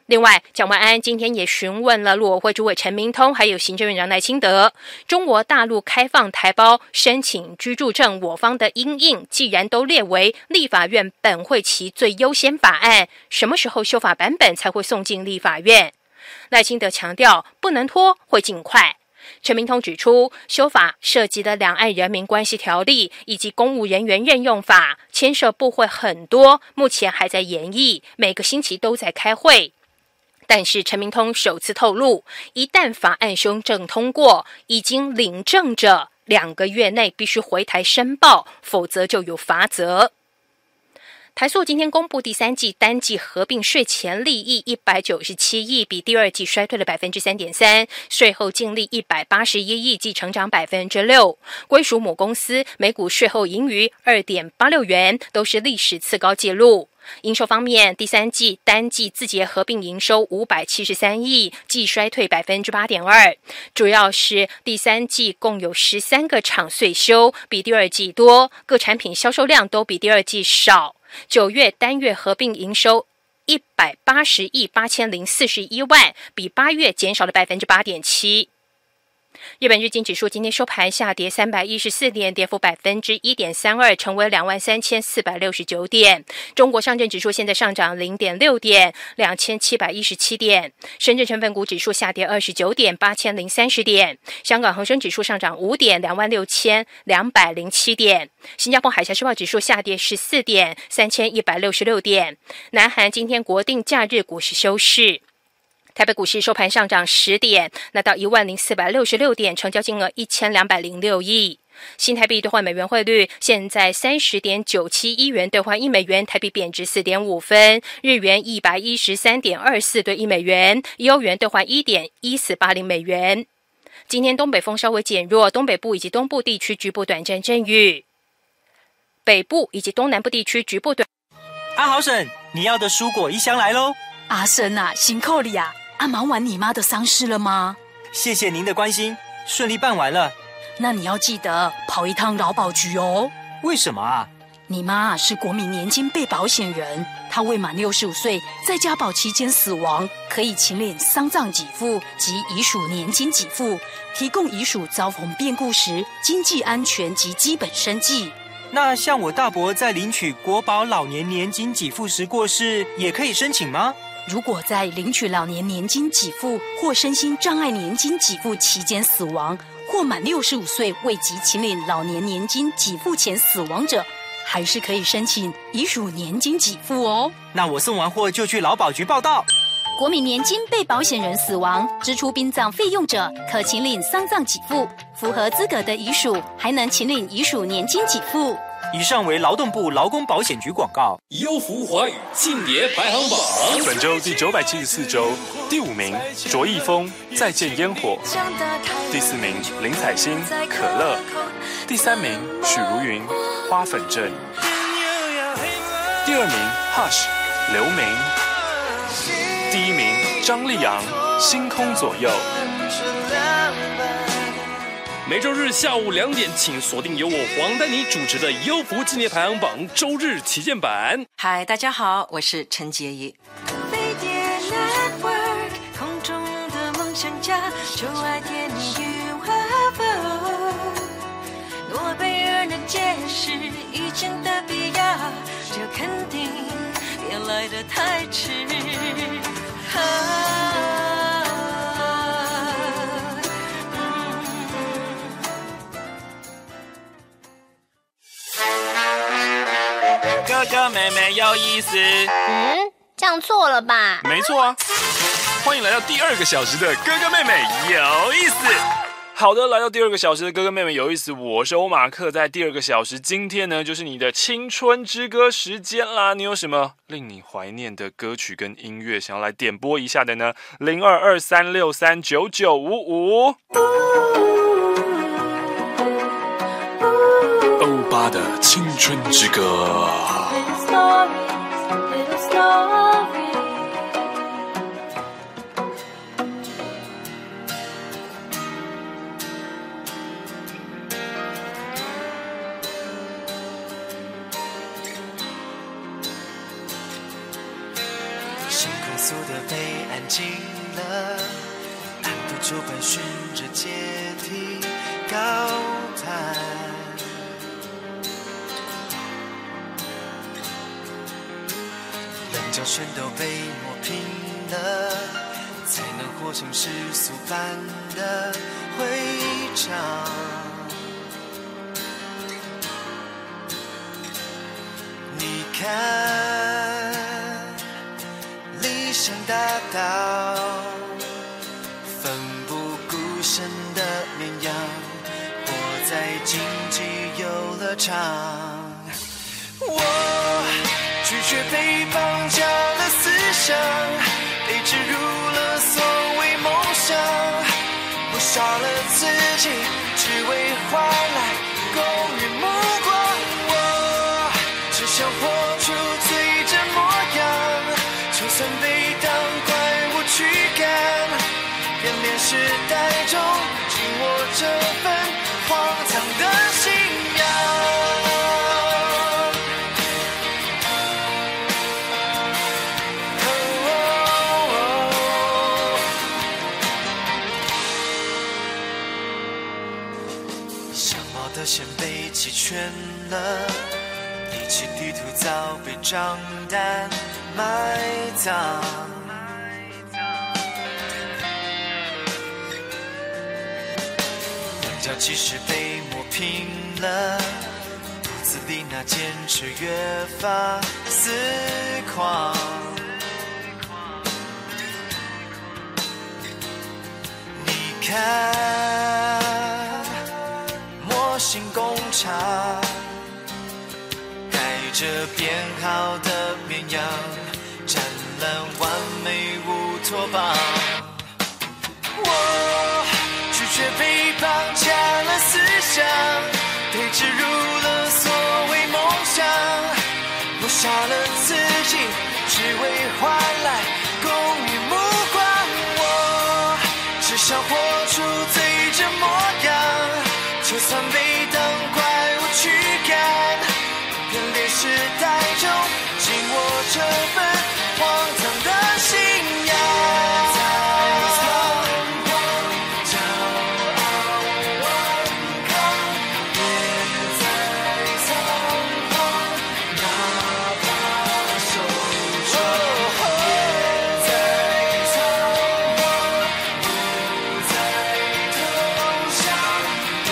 另外，蒋万安今天也询问了陆委会主委陈明通，还有行政院长赖清德，中国大陆开放台胞申请居住证，我方的因应既然都列为立法院本会期最优先法案，什么时候修法版本才会送进立法院？赖清德强调，不能拖，会尽快。陈明通指出，修法涉及的两岸人民关系条例以及公务人员任用法，牵涉部会很多，目前还在研议，每个星期都在开会。但是陈明通首次透露，一旦法案修正通过，已经领证者2个月内必须回台申报，否则就有罚则。台塑今天公布第3季单季合并税前利益197亿，比第2季衰退了 3.3%， 税后净利181亿，即成长 6%， 归属母公司每股税后盈余 2.86 元，都是历史次高纪录。营收方面，第3季单季自结合并营收573亿，季衰退 8.2%， 主要是第3季共有13个厂岁修，比第2季多，各产品销售量都比第2季少。9月单月合并营收180亿8041万，比8月减少了 8.7%。日本日经指数今天收盘下跌314点，跌幅 1.32%， 成为23,469点。中国上证指数现在上涨 0.6 点，2717点。深圳成分股指数下跌29点，8030点。香港恒生指数上涨5点，26207点。新加坡海峡时报指数下跌14点，3166点。南韩今天国定假日股市休市。台北股市收盘上涨10点，来到10466点，成交金额1206亿。新台币兑换美元汇率现在30.971元兑换1美元，台币贬值4.5分，日元113.24兑1美元，欧元兑换1.1480美元。今天东北风稍微减弱，东北部以及东部地区局部短暂阵雨，北部以及东南部地区局部短。 阿豪婶，你要的蔬果一箱来喽！ 阿婶啊，辛苦了呀！忙完你妈的丧事了吗？ 谢谢您的关心，顺利办完了。 那你要记得跑一趟劳保局哦。 为什么啊？ 你妈是国民年金被保险人，她未满65岁，在加保期间死亡，可以请领丧葬给付及遗属年金给付，提供遗属遭逢变故时经济安全及基本生计。 那像我大伯在领取国保老年年金给付时过世，也可以申请吗？ 如果在领取老年年金给付或身心障碍年金给付期间死亡，或满65岁未及请领老年年金给付前死亡者，还是可以申请遗属年金给付哦。 那我送完货就去劳保局报到。 国民年金被保险人死亡，支出殡葬费用者，可请领丧葬给付，符合资格的遗属还能请领遗属年金给付。 以上为劳动部劳工保险局广告。 优福华语庆典排行榜， 本周第974周第5名卓一峰《再见烟火》，第4名林采欣《可乐》，第3名许茹芸《花粉症》，第2名 Hush 刘明，第1名张立昂《星空左右》。 每周日下午2点，请锁定由我黄丹妮主持的优福纪念排行榜周日旗舰版。 嗨，大家好，我是陈洁仪。 飞碟 Network 空中的梦想家，就爱点你 UFO。诺贝尔的解释已经的必要，这肯定别来得太迟。 哥哥妹妹有意思。 这样错了吧？ 没错啊。欢迎来到第2个小时的哥哥妹妹有意思。好的，来到第2个小时的哥哥妹妹有意思，我是欧马克。在第2个小时，今天呢就是你的青春之歌时间啦。你有什么令你怀念的歌曲跟音乐想要来点播一下的呢？0223639955。 欧巴的青春之歌。 星空速的被安静了，按部就班循着阶梯高谈。棱角全都被磨平了，才能活成世俗般的徽章。你看，理想大道，奋不顾身的绵羊，活在竞技游乐场。我拒绝被绑架的思想，被植入了所谓梦想。我杀了自己，只为换来公人目光。我只想活出最真模样，就算被当怪物驱赶，便连时代中紧握这份荒唐的信仰。线被弃圈了，离奇地图早被账单埋葬。棱角即使被磨平了，肚子里那坚持越发死狂。你看，模型工厂带着编号的绵羊，沾了完美乌托邦。我拒绝被绑架了思想，被植入了所谓梦想。我杀了自己，只为换来公允目光。我只想活出最真模样，就算被当怪物驱赶，便连时代中紧握这份荒唐的信仰。在苍荒骄傲顽抗，别再仓皇，哪怕受创。别再仓皇，不再投降。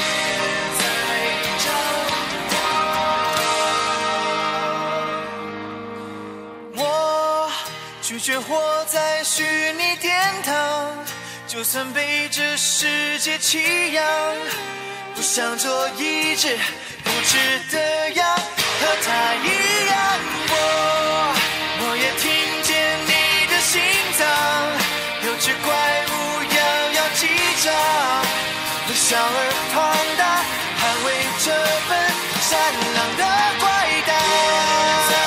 拒绝活在虚拟殿堂，就算被这世界弃养，不想做一只不值的羊，和他一样。我也听见你的心脏，有只怪物摇摇击掌，微笑而庞大，捍卫这份善良的怪诞。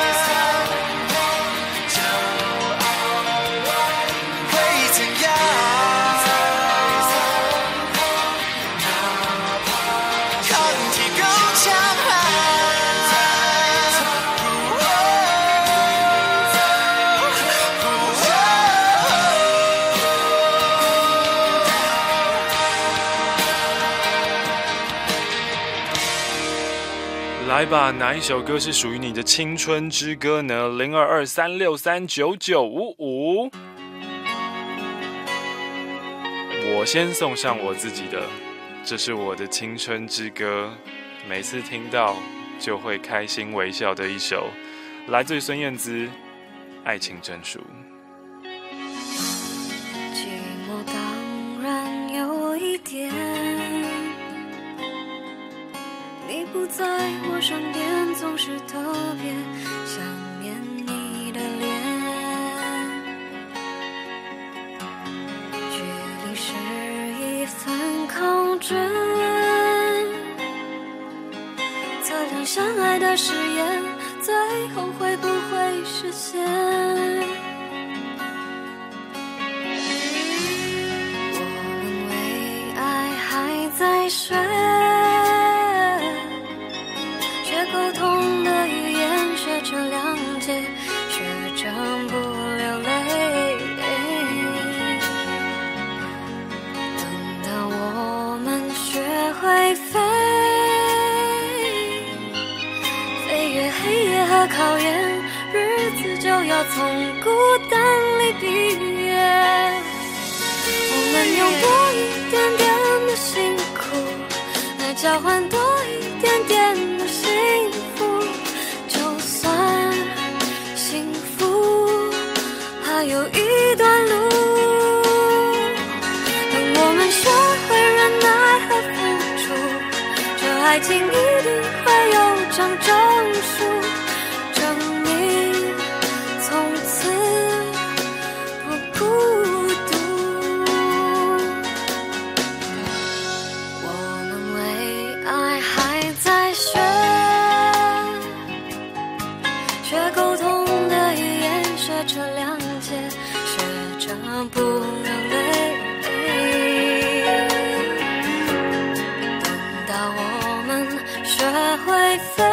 来吧，哪一首歌是属于你的青春之歌呢？0223639955。我先送上我自己的，这是我的青春之歌，每次听到就会开心微笑的一首，来自于孙燕姿《爱情证书》。 寂寞当然有一点，你不在我身边，总是特别想念你的脸。距离是一份考卷，测量相爱的誓言，最后会不会实现？我们为爱还在睡，沟通的语言学着谅解，学着不流泪。 从孤单里毕业。我们用多一点点的辛苦来交换多一点点的幸福，就算幸福还有一段路。等我们学会忍耐和付出，这爱情一定会有张证书，证明从此不孤独。我们为爱还在学沟通的语言，学着谅解，学着不流泪。等到我们学会飞，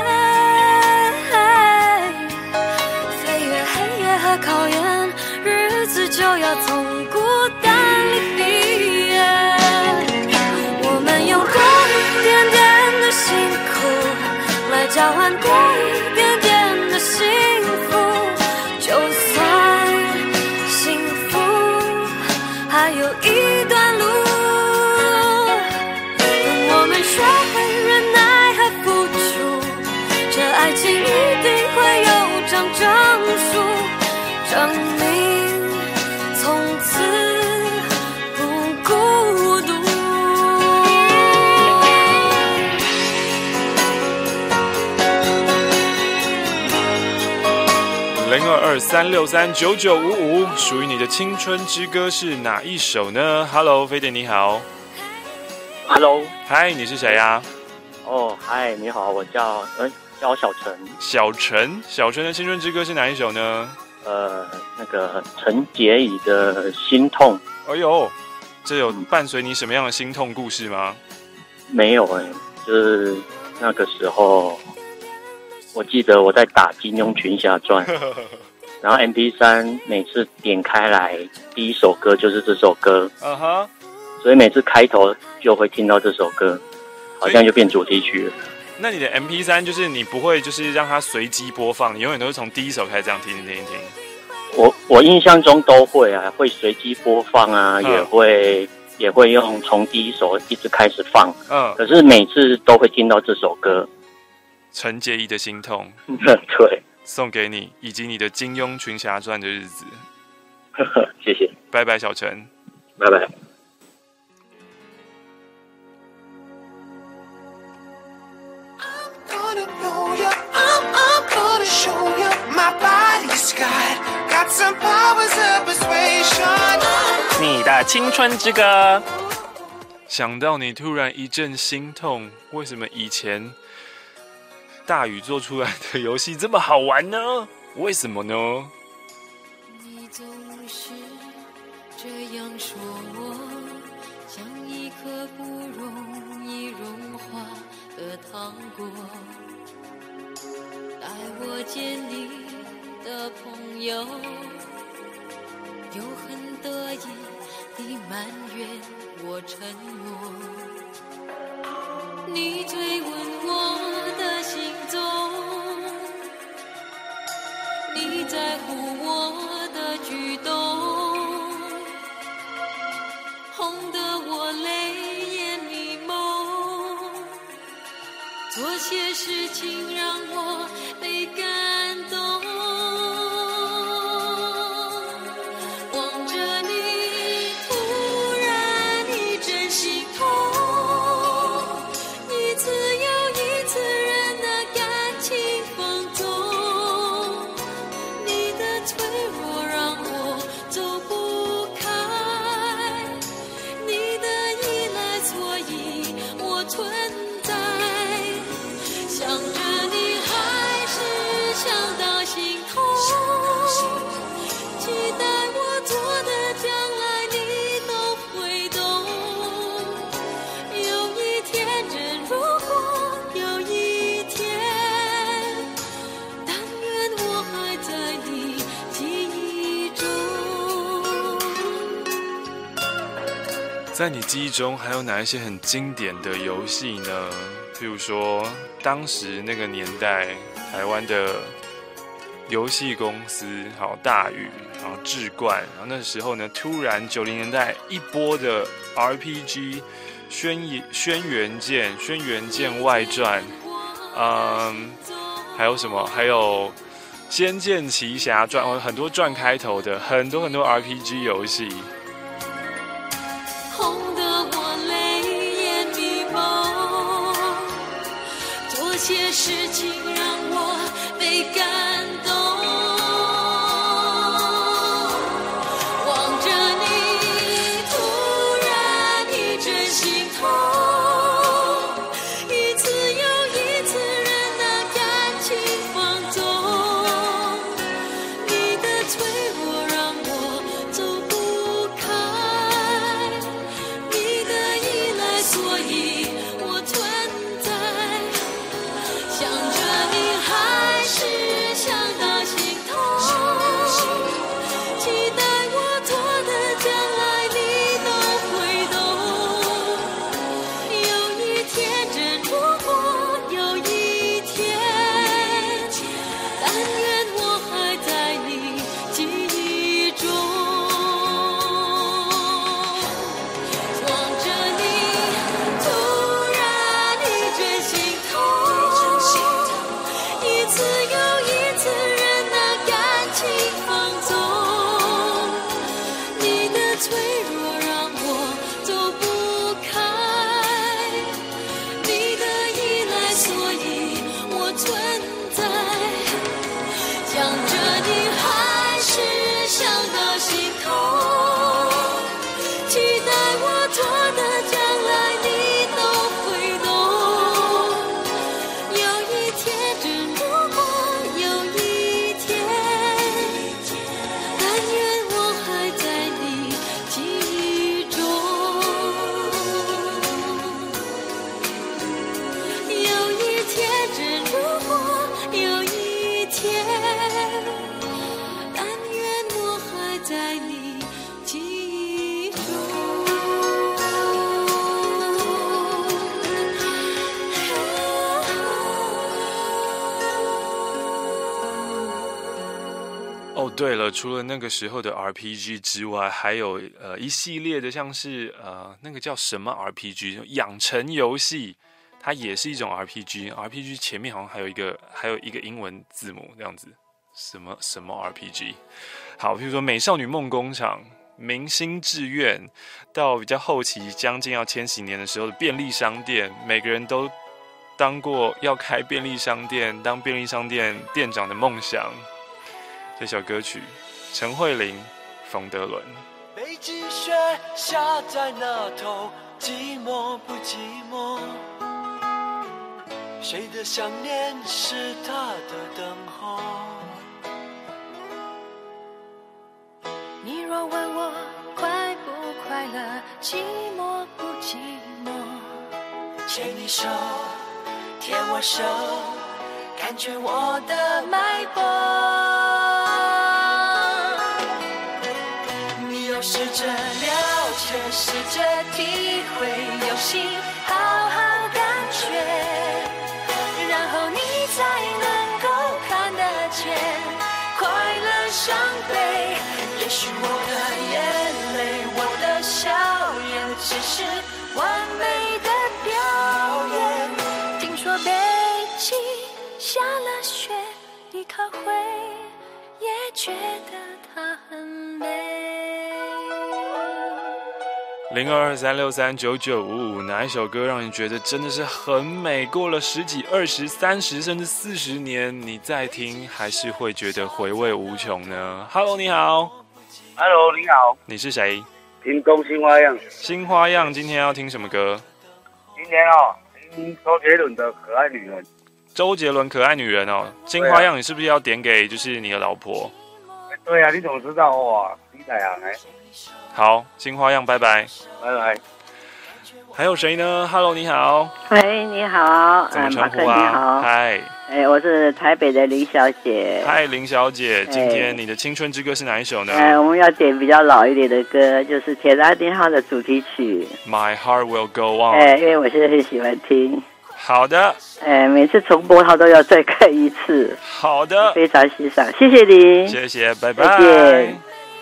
飞越黑夜和考验，日子就要从孤单里毕业。我们用多一点点的辛苦来交换多一点点的幸福，就算幸福还有一段路。等我们学会忍耐和付出，这爱情一定会有张证书，证明从此不孤独。 0223639955，属于你的青春之歌是哪一首呢 ？Hello， 飞碟你好。 Hello， 嗨，你是谁呀？ 哦，嗨，你好，我叫小陈。 小陈的青春之歌是哪一首呢？ 那个陈洁仪的《心痛》。 哎呦，这有伴随你什么样的心痛故事吗？ 没有就是那个时候，我记得我在打《金庸群侠传》，然后 MP3 每次点开来，第一首歌就是这首歌，所以每次开头就会听到这首歌，好像就变主题曲了。 那你的 MP3 就是你不会就是让它随机播放，你永远都是从第一首开始这样听。 我印象中都会啊，会随机播放啊，也会用从第一首一直开始放。可是每次都会听到这首歌。 陈洁仪的心痛， 对， 送给你以及你的金庸群侠传的日子。 谢谢， 拜拜，小陈， 拜拜。 你的青春之歌。 想到你突然一阵心痛，为什么以前大宇做出来的游戏这么好玩呢？为什么呢？ 你总是这样说我，像一颗不容易融化的糖果，待我见你的朋友又很得意地埋怨我沉默，你追问我的行踪，你在乎我的举动，哄得我泪眼迷蒙，做些事情让我被感动，望着你突然一阵心痛，一次又一次人的感情放纵，你的脆弱让我走不开，你的依赖所以我存在，想着你还是想到心痛，期待我做的将来你都会懂，有一天人如果有一天，但愿我还在你记忆中。 在你记忆中还有哪一些很经典的游戏呢？譬如说当时那个年代台湾的游戏公司，好大宇，然后志冠，然后那时候呢，突然90年代一波的 RPG， 轩辕剑外传，还有什么？还有仙剑奇侠传，很多传开头的，很多 RPG 游戏。 红得我泪眼迷蒙，做些事情让我被感动。望着你，突然一阵心痛，一次又一次任那感情放纵，你的脆弱让我走不开，你的依赖，所以我存在。想着你还是想到心痛，期待我做的将来你都会懂。有一天，真如果有一天，但愿我还在你记忆中。望着你，突然一阵心痛，一次又一次任那感情放纵，你的脆弱让我走不开，你的依赖，所以我存在。想着你还是想到心痛，期待我做的将来你都会懂。有一天，真如果有一天，但愿我还在你记忆中。有一天，真如果有一天，但愿我还在你记忆中。 哦，对了，除了那个时候的 RPG 之外，还有一系列的，像是那个叫什么 RPG 养成游戏，它也是一种 RPG。RPG 前面好像还有一个英文字母这样子，什么 RPG。好，比如说《美少女梦工厂》、《明星志愿》，到比较后期将近要千禧年的时候的便利商店，每个人都当过要开便利商店、当便利商店店长的梦想。这首歌曲，陈慧琳、冯德伦。 北极雪下在那头，寂寞不寂寞？谁的想念是他的等候？ 你若问我快不快乐，寂寞不寂寞？ 牵你手，牵我手，感觉我的脉搏。你要试着了解，试着体会，有心好好感觉，然后你才能够看得见快乐伤悲。也许我的眼泪，我的笑颜，只是完美的表演。听说北极下了雪，你可会也觉得它很美 ？0223639955，哪一首歌让你觉得真的是很美？过了10几、20、30甚至40年，你再听还是会觉得回味无穷呢？ Hello， 你好。 Hello， 你好。 你是谁？ 听东新花样。 新花样，今天要听什么歌？ 今天听周杰伦的《可爱女人》。 周杰伦《可爱女人》哦，新花样，你是不是要点给就是你的老婆？ 对啊，你怎么知道哇？你在啊？ 好，新花样，拜拜， 拜拜。 还有谁呢 ？Hello， 你好。 喂，你好。 怎么称呼啊？ 你好。 嗨。 我是台北的林小姐。 嗨，林小姐，今天你的青春之歌是哪一首呢？ 我们要点比较老一点的歌，就是铁达尼号的主题曲。 My Heart Will Go On。 因为我现在很喜欢听。 好的。 每次重播他都要再看一次。 好的， 非常欣赏，谢谢你， 谢谢，拜拜。 再见。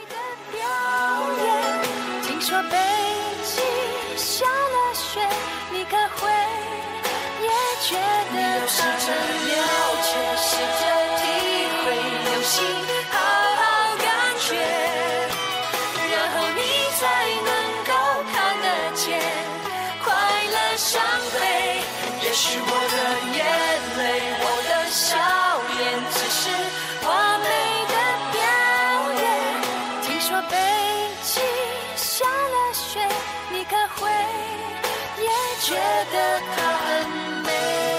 听说北京下了雪，你可会也觉得你有试着了解，试着体会流星好好感觉，然后你才能够看得见快乐伤悲。也许我的眼泪，我的笑脸，只是完美的表演。听说北京下了雪，你可会也觉得它很美。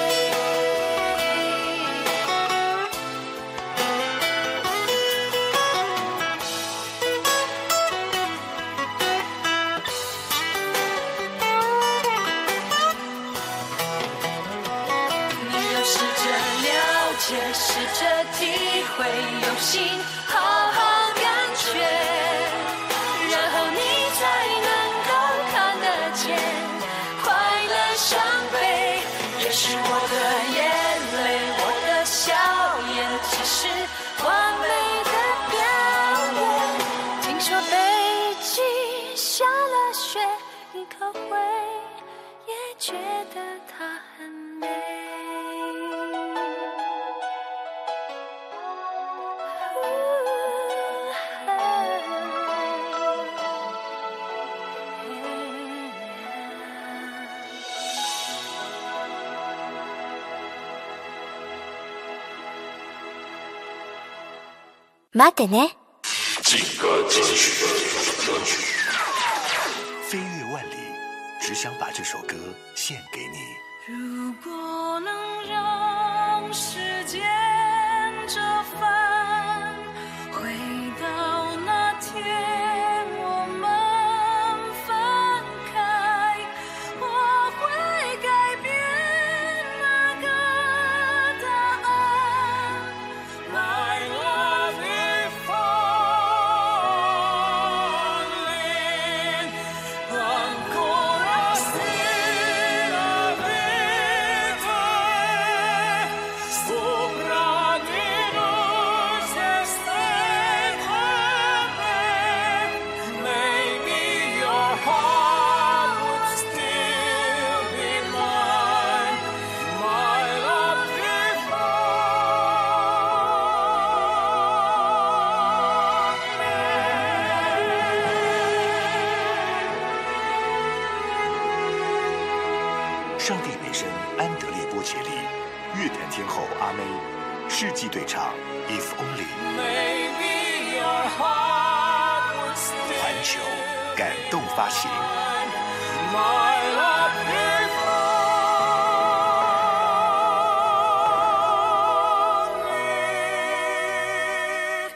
你要试着了解，试着体会，用心好好感觉，然后你才能够看得见快乐伤悲。也许我的眼泪，我的笑颜，只是完美的表演。听说北京下了雪，你可会也觉得它很美。 待ってね。 飞越万里，只想把这首歌献给你。 如果能让时间折返，回到那天我们分开，我会改变那个答案。My love is falling, ancora stella vita, sopra di noi sei stata me. Maybe your heart would still be mine. My love is falling. 上帝美声安德烈波切利，乐坛天后阿妹，世纪对唱 If Only， Maybe your heart would still 环球感动发行。 My love is falling。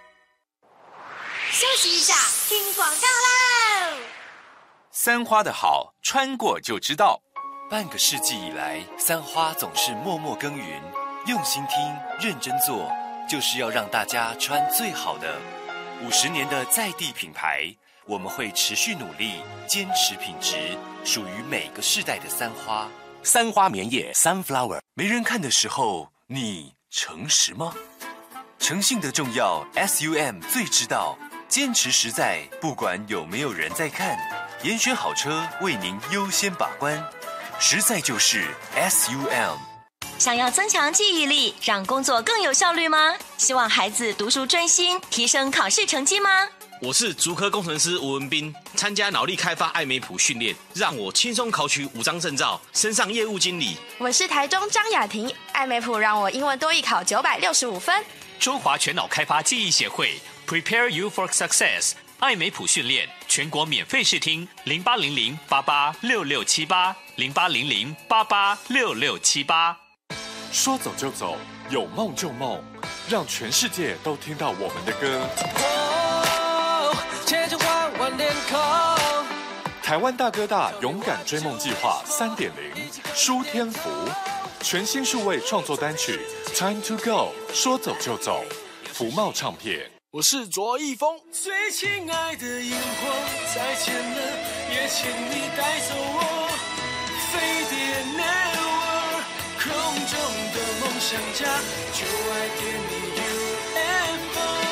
休息一下，听广告喽。 三花的好，穿过就知道。半个世纪以来，三花总是默默耕耘，用心听，认真做，就是要让大家穿最好的。50年的在地品牌，我们会持续努力，坚持品质，属于每个世代的三花。 三花棉叶 Sunflower， 没人看的时候，你诚实吗？诚信的重要 ，SUM 最知道。坚持实在，不管有没有人在看，严选好车为您优先把关。实在就是 SUM。 想要增强记忆力，让工作更有效率吗？希望孩子读书专心，提升考试成绩吗？ 我是竹科工程师吴文斌，参加脑力开发艾美普训练，让我轻松考取5张证照，升上业务经理。 我是台中张雅婷，艾美普让我英文多益考965分。 中华全脑开发记忆协会 Prepare You for Success， 艾美普训练全国免费试听，0800886678 0800886678。 说走就走，有梦就梦，让全世界都听到我们的歌。 千千万万脸孔。 台湾大哥大勇敢追梦计划3.0，舒天福，全新数位创作单曲 Time to Go， 说走就走，福茂唱片。 我是卓一峰，最亲爱的萤火，再见了，也请你带走我，飞碟 Network。 空中的梦想家，就爱点你 UFO。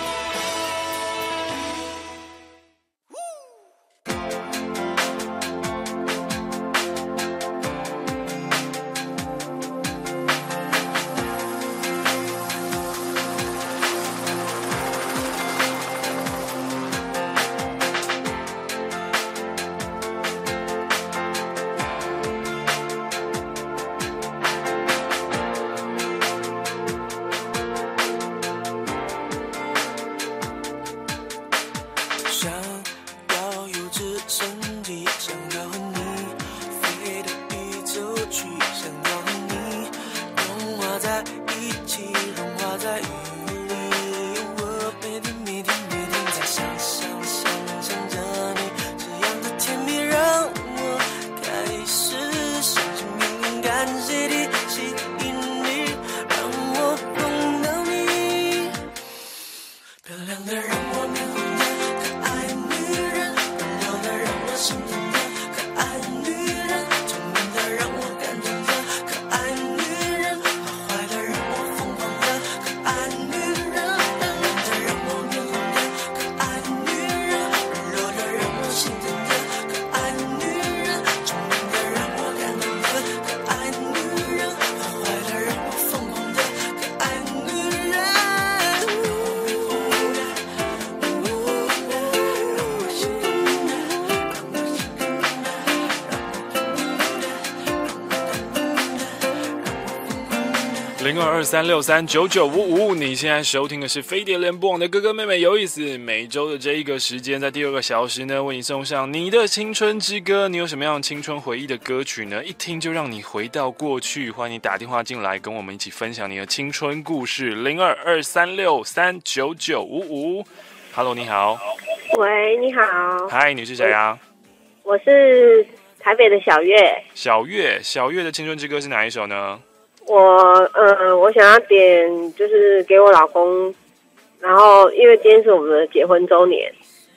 0223639955，你现在收听的是飞碟联播网的哥哥妹妹有意思。每周的这一个时间，在第2个小时呢，为你送上你的青春之歌。你有什么样青春回忆的歌曲呢？一听就让你回到过去。欢迎你打电话进来，跟我们一起分享你的青春故事。0223639955。Hello， 你好。 喂，你好。 嗨，你是谁啊？ 我是台北的小月。 小月的青春之歌是哪一首呢？ 我想要点就是给我老公，然后因为今天是我们的结婚周年。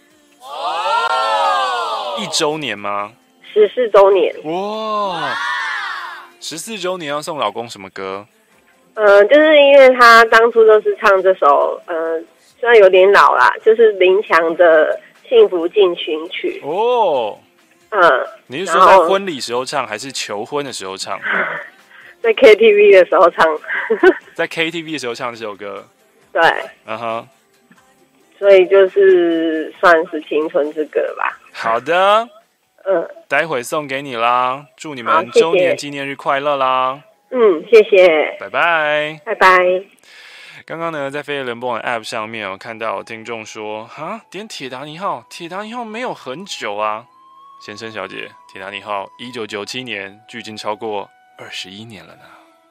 1周年吗 ？14周年。 哇！14周年要送老公什么歌？ 就是因为他当初都是唱这首，虽然有点老啦，就是林强的《幸福进行曲》。 哦。你是说在婚礼时候唱，还是求婚的时候唱？ 在 KTV 的时候唱。 在 KTV 的时候唱这首歌。 对。所以就是算是青春之歌吧。 好的。待会送给你啦，祝你们周年纪念日快乐啦。 谢谢。 拜拜。 拜拜。 刚刚呢，在飞碟联播网 App 上面，我看到听众说，点铁达尼号没有很久啊。先生小姐，铁达尼号1997年，距今超过21年了呢。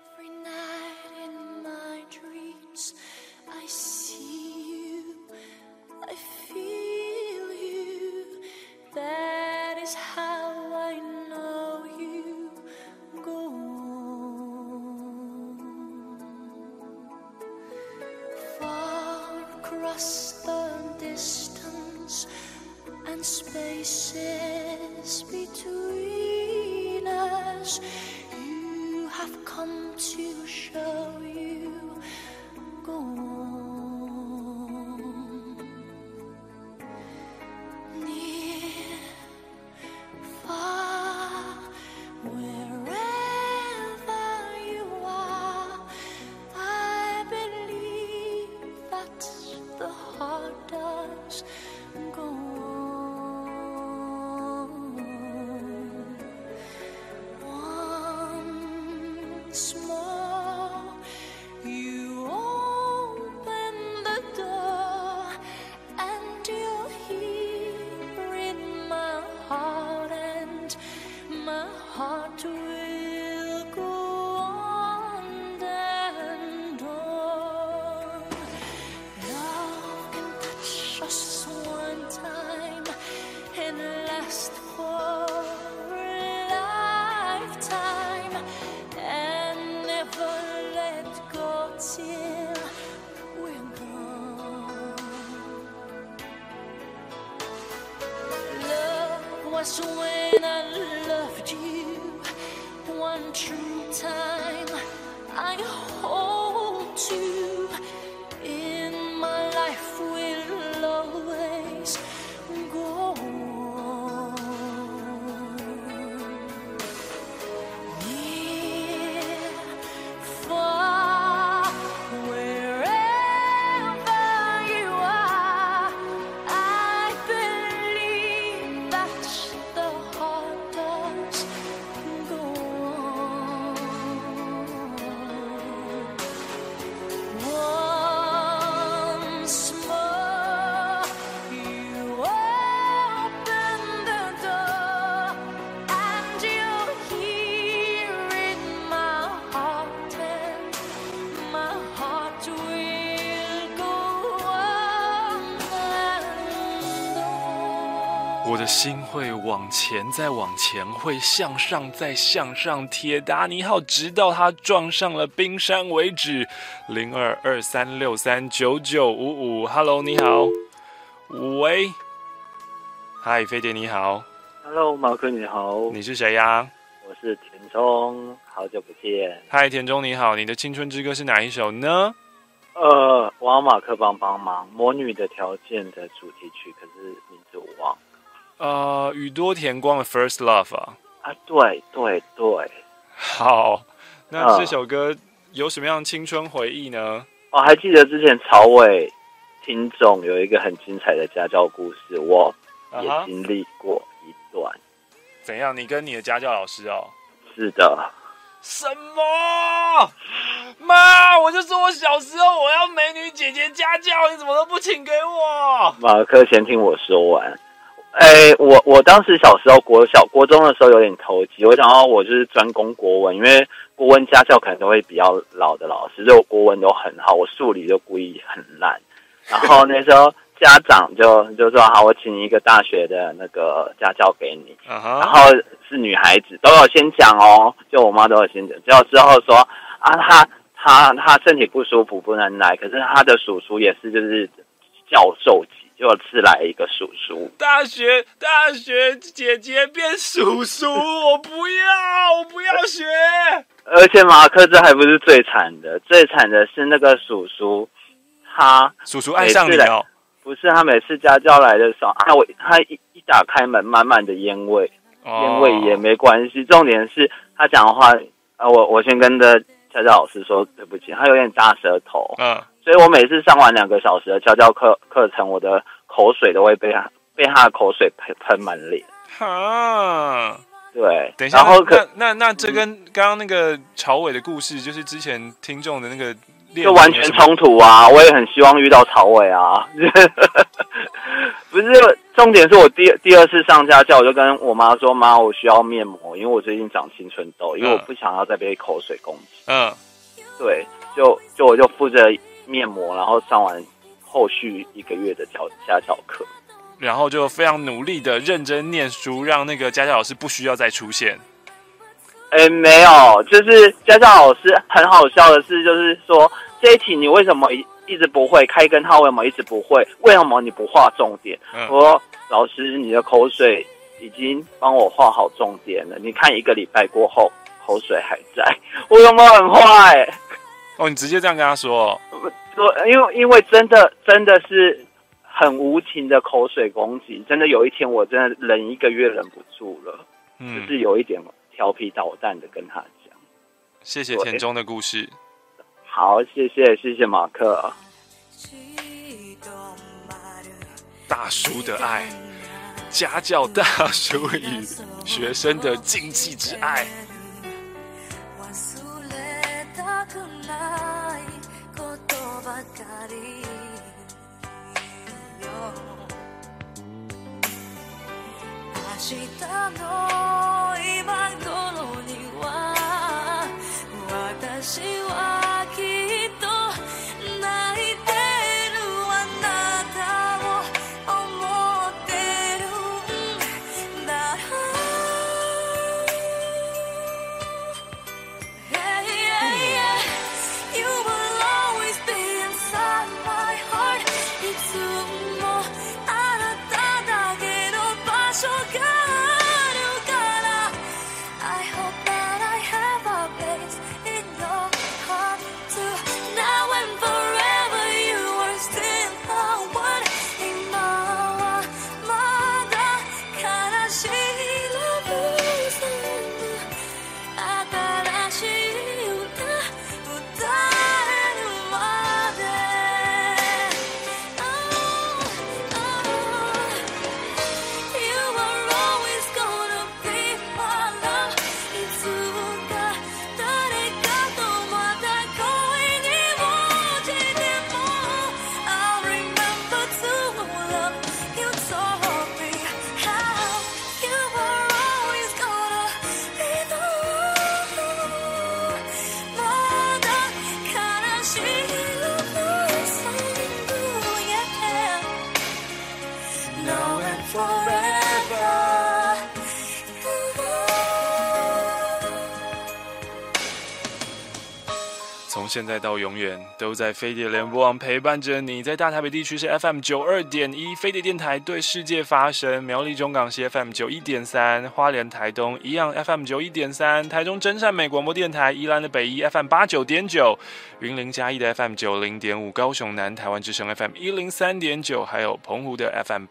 Spaces between us, you have come to show you go on. Near, far, wherever you are, I believe that the heart does go on. Was when I loved you, one true time I hold to in my life will always go on. Near, far, wherever you are, I believe that the heart does go on. Once more, you open the door, and you're here in my heart, and my heart will go on and on. 我的心会往前再往前，会向上再向上，铁达尼号直到它撞上了冰山为止。0223639955 ，Hello， 你好，喂，嗨，飞碟你好 ，Hello， 马克你好， 你是谁呀？ 我是田中，好久不见。 嗨，田中你好，你的青春之歌是哪一首呢？ 我要马克帮忙，《魔女的条件》的主题曲，可是名字我忘了。 宇多田光的 First Love 啊。 啊，对。 好，那这首歌有什么样的青春回忆呢？ 我还记得之前曹伟听众有一个很精彩的家教故事，我也经历过一段。 怎样？你跟你的家教老师哦？ 是的。 什么？妈！我就说我小时候我要美女姐姐家教，你怎么都不请给我？ 马克，先听我说完。我当时小时候国中的时候有点投机，我想要我就是专攻国文，因为国文家教可能都会比较老的老师，所以我国文都很好，我数理就故意很烂。然后那时候家长就说好，我请一个大学的那个家教给你，然后是女孩子，都有先讲哦，就我妈都有先讲，结果之后说啊，她身体不舒服不能来，可是她的叔叔也是就是教授级。就是来一个叔叔， 大学姐姐变叔叔，我不要学。 而且马克这还不是最惨的，最惨的是那个叔叔， 叔叔爱上你哦？ 不是，他每次家教来的时候，他一打开门，满满的烟味，烟味也没关系，重点是他讲的话，我先跟的家教老师说对不起，他有点大舌头，所以我每次上完2个小时的家教课程，我的口水都会被他的口水喷满脸。对， 等一下，然后那这跟刚刚那个朝伟的故事，就是之前听众的那个就完全冲突啊！我也很希望遇到朝伟啊。不是，重点是我第2次上家教，我就跟我妈说：“妈，我需要面膜，因为我最近长青春痘，因为我不想要再被口水攻击。”对，就我就负责面膜，然后上完后续1个月的家教课， 然后就非常努力的认真念书，让那个家教老师不需要再出现。 没有，就是家教老师很好笑的是，就是说这一题你为什么一直不会？开根号为什么一直不会？为什么你不画重点？我说老师，你的口水已经帮我画好重点了，你看1个礼拜过后，口水还在，我有没有很坏？ 哦，你直接这样跟他说？ 因为真的是很无情的口水攻击，真的有一天我真的忍1个月忍不住了，就是有一点调皮捣蛋的跟他讲。 谢谢田中的故事。 好，谢谢马克。 大叔的爱，家教大叔与学生的禁忌之愛。 明日の今頃には私はきっと泣いてるあなたを思ってるんだろう Hey, yeah, yeah. You will always be inside my heart いつもあなただけの場所があるからしいラブソング新しい歌歌えるまで You are always gonna be my love いつか誰かとまた恋に落ちても I'll remember to love you told me how you are always gonna be the one まだ悲しい love song yeah now and forever 从现在到永远，都在飞碟联播网陪伴着你。在大台北地区是 FM 92.1飞碟电台对世界发声，苗栗中港是 FM 91.3，花莲台东一样 FM 91.3，台中真善美广播电台，宜兰的北一 FM 89.9，云林嘉义的 FM 90.5，高雄南台湾之声 FM 103.9，还有澎湖的 FM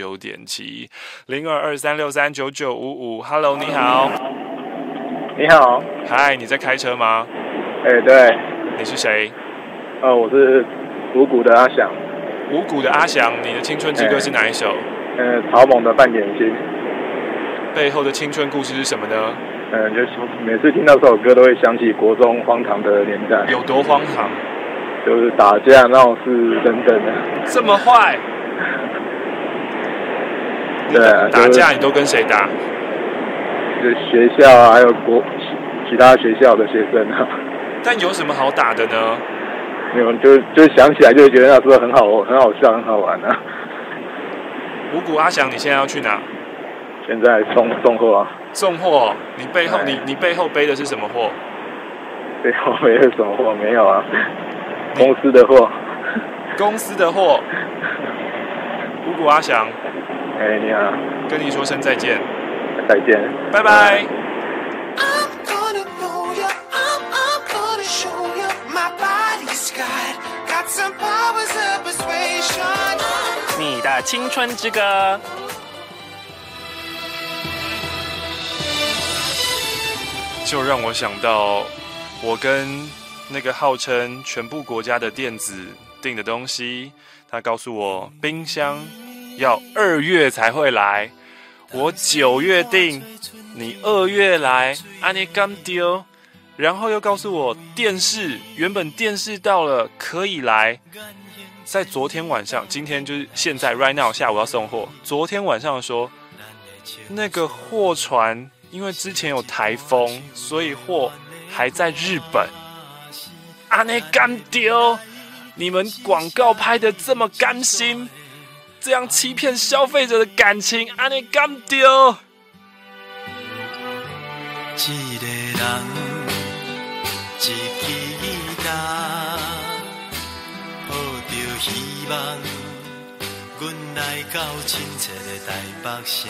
89.7。0223639955，Hello， 你好。 你好。 嗨，你在开车吗？ 对。 你是谁？ 我是五谷的阿翔。 五谷的阿翔，你的青春之歌是哪一首？ 草蜢的《半点心》。 背后的青春故事是什么呢？ 就是每次听到这首歌，都会想起国中荒唐的年代。 有多荒唐？ 就是打架闹事等等的。 这么坏？ 对啊， 打架你都跟谁打？ 就是学校啊，还有其他学校的学生啊。 但有什么好打的呢？ 没有，就想起来就觉得那时候很好笑，很好玩啊。 五谷阿翔，你现在要去哪？ 现在送货啊。 送货？你背后你背后背的是什么货？ 背后背的什么货？没有啊，公司的货。 公司的货。五谷阿翔。 你好。 跟你说声再见。 再见。 拜拜。 你的青春之歌。 就让我想到，我跟那个号称全部国家的电子订的东西，他告诉我冰箱要2月才会来，我9月订，你2月来，安尼干丢。然后又告诉我原本电视到了可以来，在昨天晚上，今天就是现在 right now 下午要送货。昨天晚上说那个货船因为之前有台风，所以货还在日本。安尼干丢，你们广告拍得这么甘心，这样欺骗消费者的感情，安尼干丢。 一个人。一支吉他，抱着希望，阮来到亲切的台北城，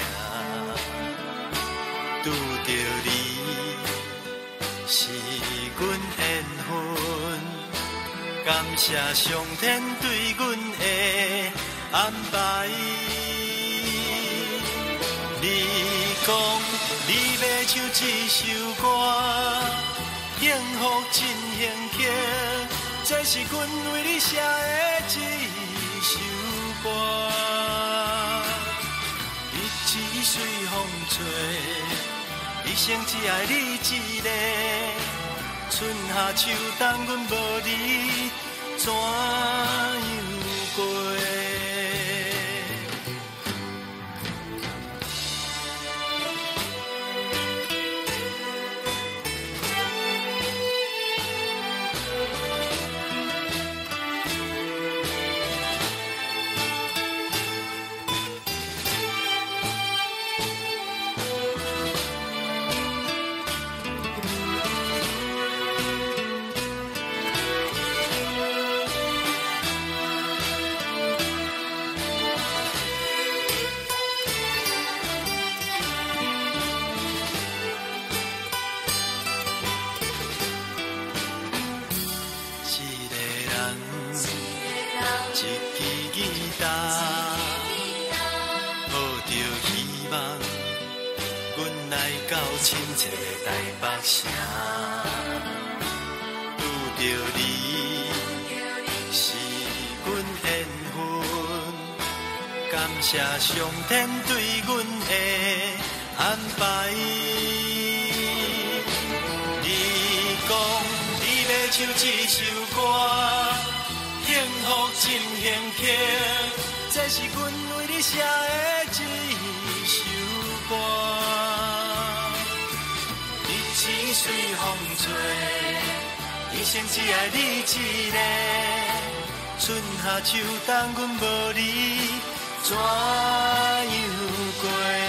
拄着你是阮缘分，感谢上天对阮的安排。你讲你要唱这首歌。幸福真幸庆，这是阮为你写的一首歌。日子随风吹，一生只爱你一个。春夏秋冬，阮无你怎样过？ 来到亲切的台北城，拄着你是阮缘分，感谢上天对阮的安排。你讲你要唱这首歌，幸福真幸福，这是阮为你写的一首歌。日子随风吹，一生只爱你一个。春夏秋冬，阮无你怎样过？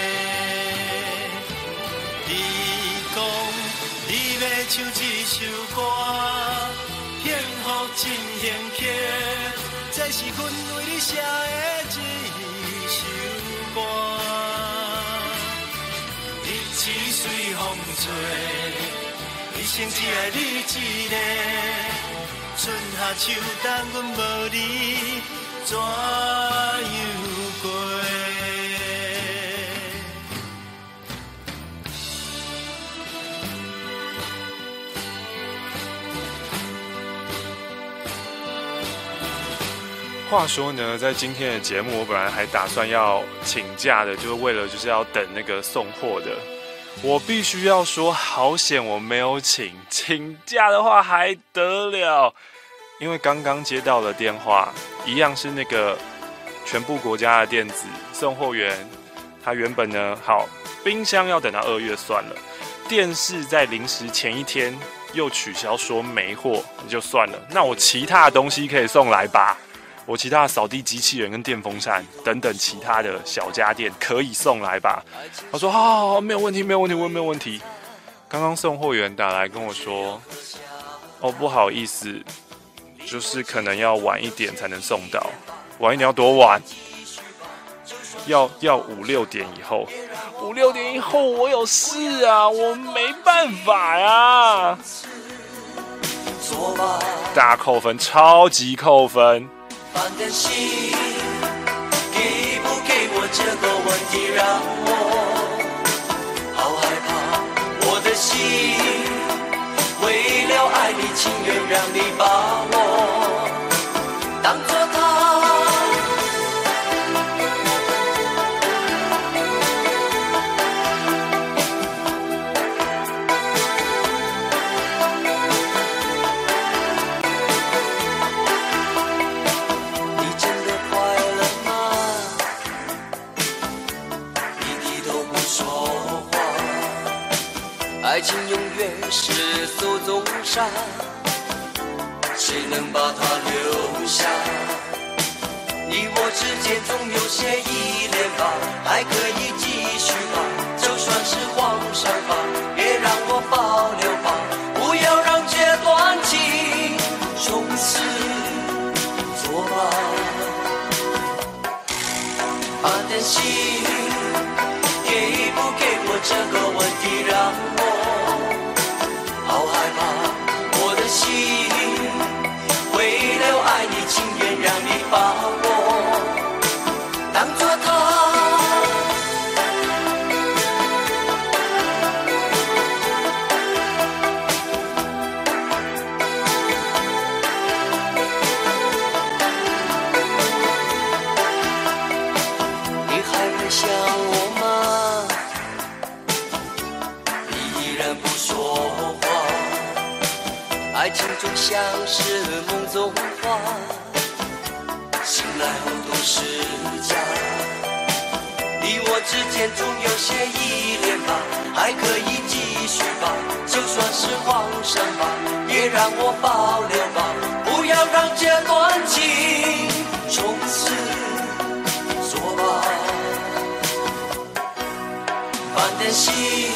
你讲你要唱这首歌，幸福真幸福，这是阮为你写的一首歌。日子随风吹，一生只爱你一个。春夏秋冬，阮无你怎样过？ 话说呢，在今天的节目，我本来还打算要请假的，就是为了要等那个送货的。我必须要说，好险我没有请假的话还得了，因为刚刚接到了电话，一样是那个全部国家的电子送货员，他原本呢，好，冰箱要等到2月算了，电视在临时前一天又取消说没货，就算了，那我其他的东西可以送来吧？我其他的扫地机器人跟电风扇等等其他的小家电可以送来吧？他说好，没有问题，没有问题，我没有问题。刚刚送货员打来跟我说，哦，不好意思，就是可能要晚一点才能送到。晚一点要多晚？要5、6点以后。5、6点以后我有事啊，我没办法呀。大扣分，超级扣分。 放点心，给不给我这个问题让我好害怕。我的心为了爱你，情愿让你把我当作他。爱情永远是艘纵沙，谁能把它留下？你我之间总有些依恋吧，还可以继续吧，就算是荒山吧，别让我保留吧，不要让这段情从此作罢。把点心给不给我这个问题让我好害怕，我的心为了爱你，情愿让你把我当作他。你还会想我吗？你依然不说话，爱情就像是梦中花，醒来后都是假。你我之间总有些依恋吧，还可以继续吧，就算是荒山吧，也让我保留吧，不要让这段情从此作罢。放点心，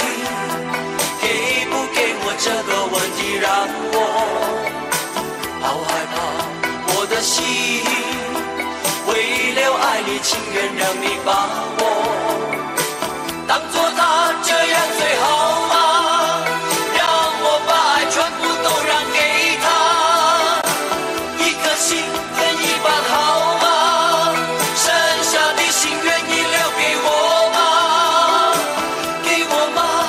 给不给我这个问题让我好害怕，我的心为了爱你，情愿让你把我当作他，这样最好吗？让我把爱全部都让给他，一颗心分一半好吗？剩下的心愿意留给我吗？给我吗？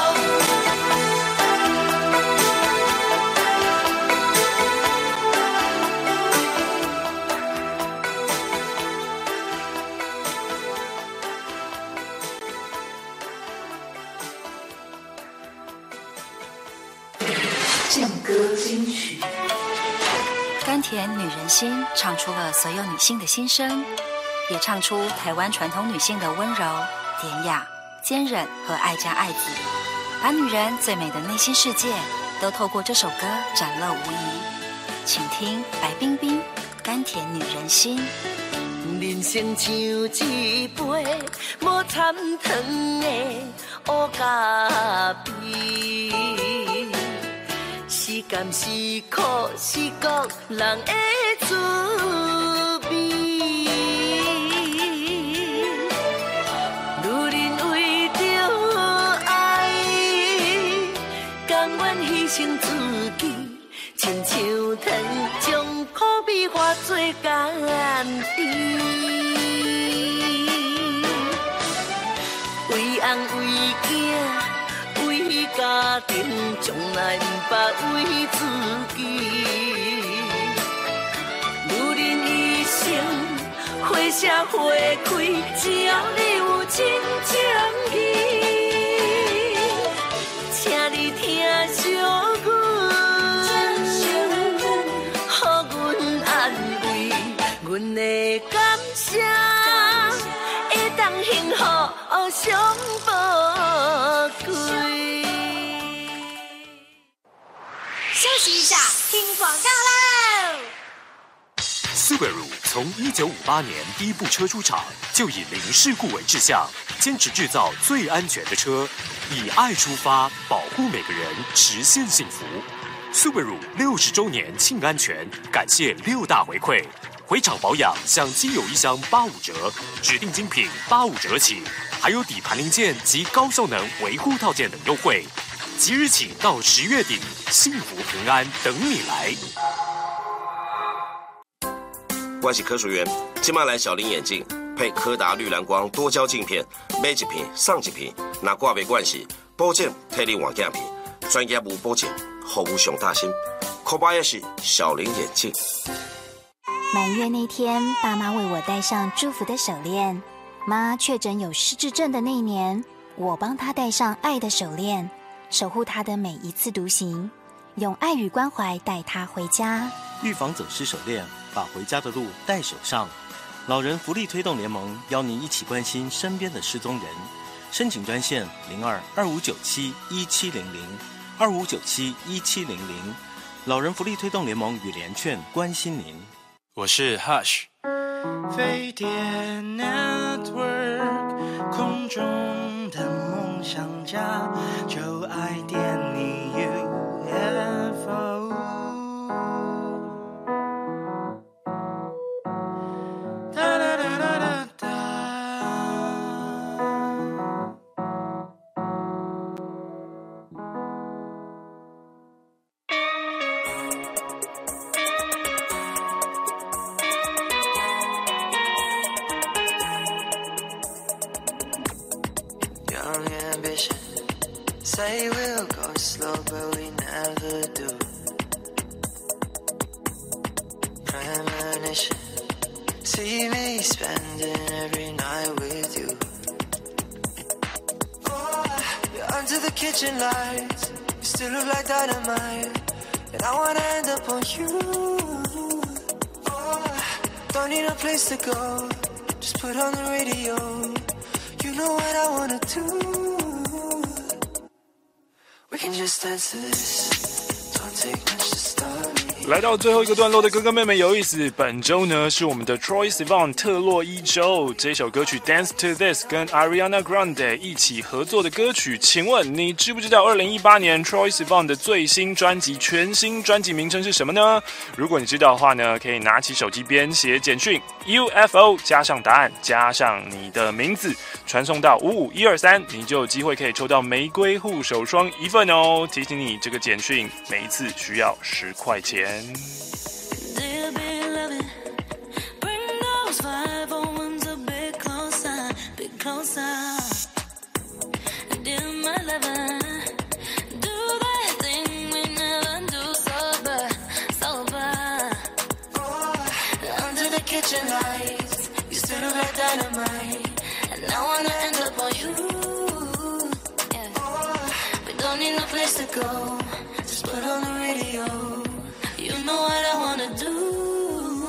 劲歌金曲。 甘甜女人心，唱出了所有女性的心声，也唱出台湾传统女性的温柔、典雅、坚韧和爱家爱子，把女人最美的内心世界都透过这首歌展露无遗。请听白冰冰《甘甜女人心》。 人生像一杯无参糖的乌咖啡，是甘是苦是各人的滋味。女人为着爱，甘愿牺牲自己，亲像糖将苦味化作甘甜。为翁为囝为家庭，从来不捌为自己。女人一生花谢花开，只要你有真情意，请你听惜阮，予阮安慰，阮的感谢会当幸福上宝贵。 休息一下，听广告喽。 Subaru 从1958年第一部车出厂，就以零事故为志向，坚持制造最安全的车，以爱出发，保护每个人，实现幸福。Subaru 60周年庆安全，感谢6大回馈。回厂保养享机油1箱85折，指定精品85折起，还有底盘零件及高效能维护套件等优惠。即日起到10月底，幸福平安等你来。 我是柯淑媛，今麦来小林眼镜配柯达绿蓝光多焦镜片，买一片送一片，若挂袂惯势，保证替你换镜片，专业无保证，服务上大心。可巴也是小林眼镜。 满月那天，爸妈为我戴上祝福的手链。妈确诊有失智症的那年，我帮她戴上爱的手链，守护她的每一次独行，用爱与关怀带她回家。 预防走失手链，把回家的路带手上。老人福利推动联盟邀您一起关心身边的失踪人，申请专线02-2597-1700，2597-1700。老人福利推动联盟与联劝关心您。 我是 Hush。 飞碟 Network， 空中的梦想家，就爱点你 UFO。Say we'll go slow, but we never do. Premonition, see me spending every night with you. Oh, you're under the kitchen lights, you still look like dynamite, and I wanna end up on you. Oh, don't need a place to go, just put on the radio. You know what I wanna do.We can just dance to this. Don't take much to start me. 来到最后一个段落的哥哥妹妹有意思，本周呢是我们的 Troye Sivan 特洛伊州这首歌曲 Dance to This 跟 Ariana Grande 一起合作的歌曲。请问你知不知道2018年 Troye Sivan 的最新专辑全新专辑名称是什么呢？如果你知道的话呢，可以拿起手机编写简讯 UFO 加上答案加上你的名字，传送到55123，你就有机会可以抽到玫瑰护手霜1份哦。提醒你，这个简讯每一次需要10块钱。 Dear beloved, bring those 501s a bit closer, bit closer. Dear my lover, do that thing we never do sober, sober. Under the kitchen lights, you still look like dynamite, and I wanna end up on you. Yeah. We don't need no place to go, just put on the radio. me, oh. You know what I wanna do.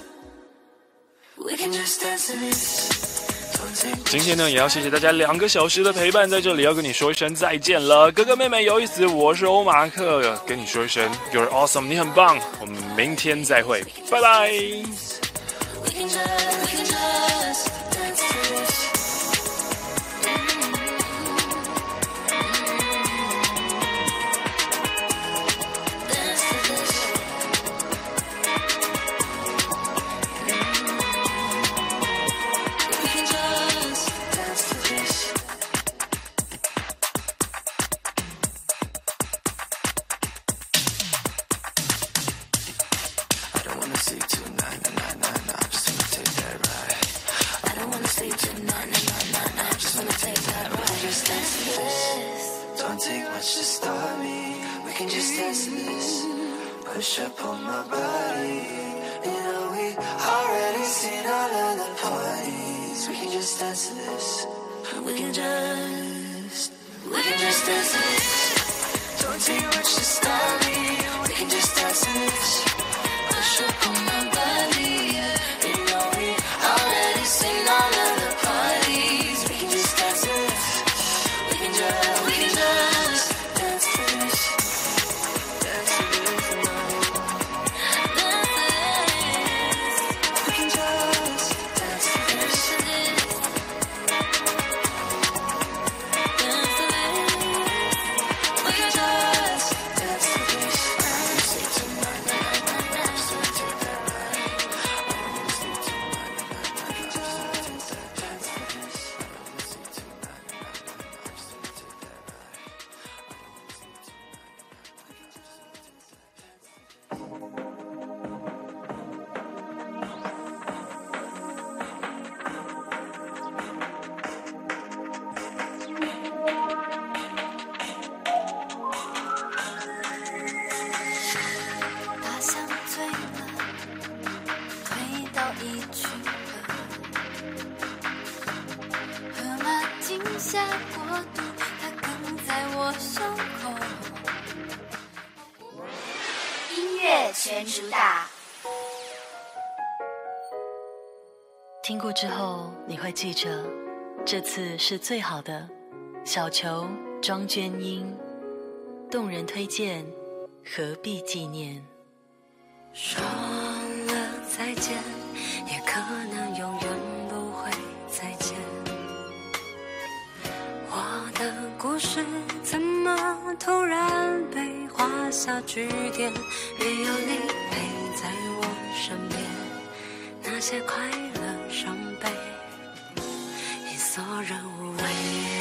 We can just dance to this. 今天呢，也要谢谢大家2个小时的陪伴，在这里要跟你说一声再见了，哥哥妹妹有意思，我是欧马克，跟你说一声 You're awesome， 你很棒，我们明天再会，拜拜。 We can just dance to this. Push up on my body. You know we already seen all of the parties. We can just dance to this. We can just dance to this. Don't take much to stop me. We can just dance to this. Push up on my body. You know we already seen all of the parties. We can just dance to this. We can just dance to this. 下过度，它梗在我胸口。 音乐全主打。听过之后，你会记着，这次是最好的。小球庄娟英，动人推荐，何必纪念？ 说了再见，也可能永远不会再见。我的故事怎么突然被画下句点？没有你陪在我身边，那些快乐伤悲已索然无味。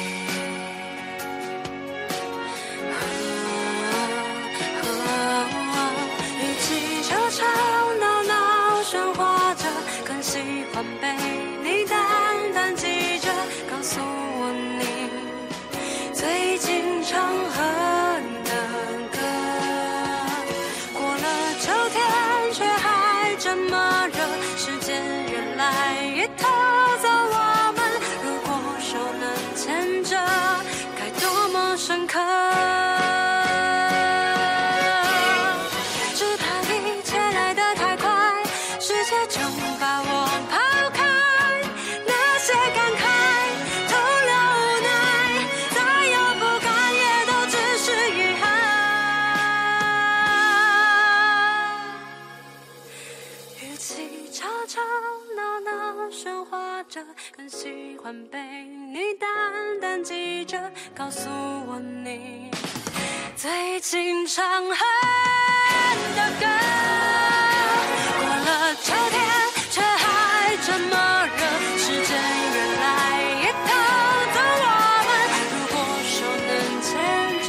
与其吵吵闹闹喧哗着，更喜欢被你淡淡记着，告诉我你最近常哼的歌。过了秋天却还这么热，时间越来越偷走我们，如果手能牵着，该多么深刻。只怕一切来得太快，世界就把我抛开，那些感慨徒留无奈，再有不甘也都只是遗憾。与其吵吵闹闹喧哗着，更喜欢被你淡淡记着，告诉我你最近常哼的歌。过了秋天却还这么热，时间越来越偷走我们，如果手能牵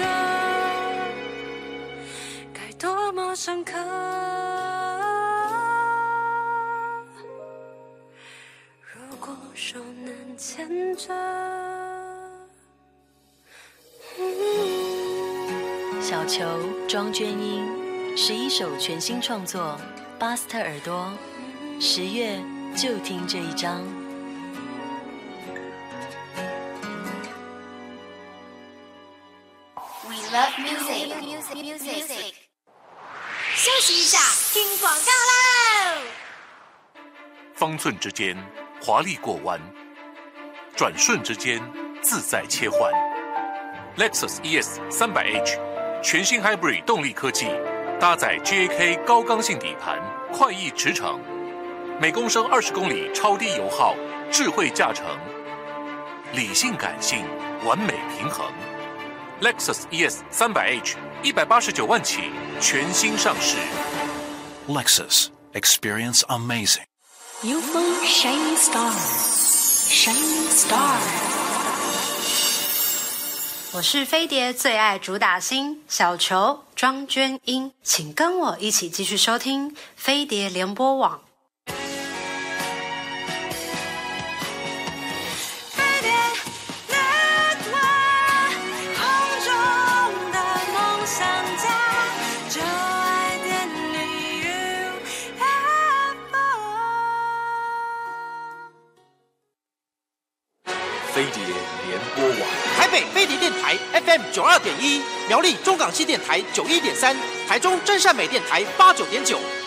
着，该多么深刻。如果手能牵着， 小球庄娟英11首全新创作，巴斯特耳朵，10月就听这一张。 We love music. 休息一下，听广告喽。 方寸之间华丽过弯，转瞬之间自在切换。Lexus ES 300h 全新 Hybrid 动力科技，搭载 GAK 高刚性底盘，快意驰骋，每公升20公里超低油耗，智慧驾乘，理性感性完美平衡。Lexus ES 300h 189万起，全新上市。 Lexus, experience amazing. UFO Shining Star, Shining Star。我是飞碟最爱主打星小球庄娟英，请跟我一起继续收听飞碟联播网。 飞碟联播网， 台北飞碟电台 FM 92.1，苗栗中港西电台91.3，台中真善美电台89.9，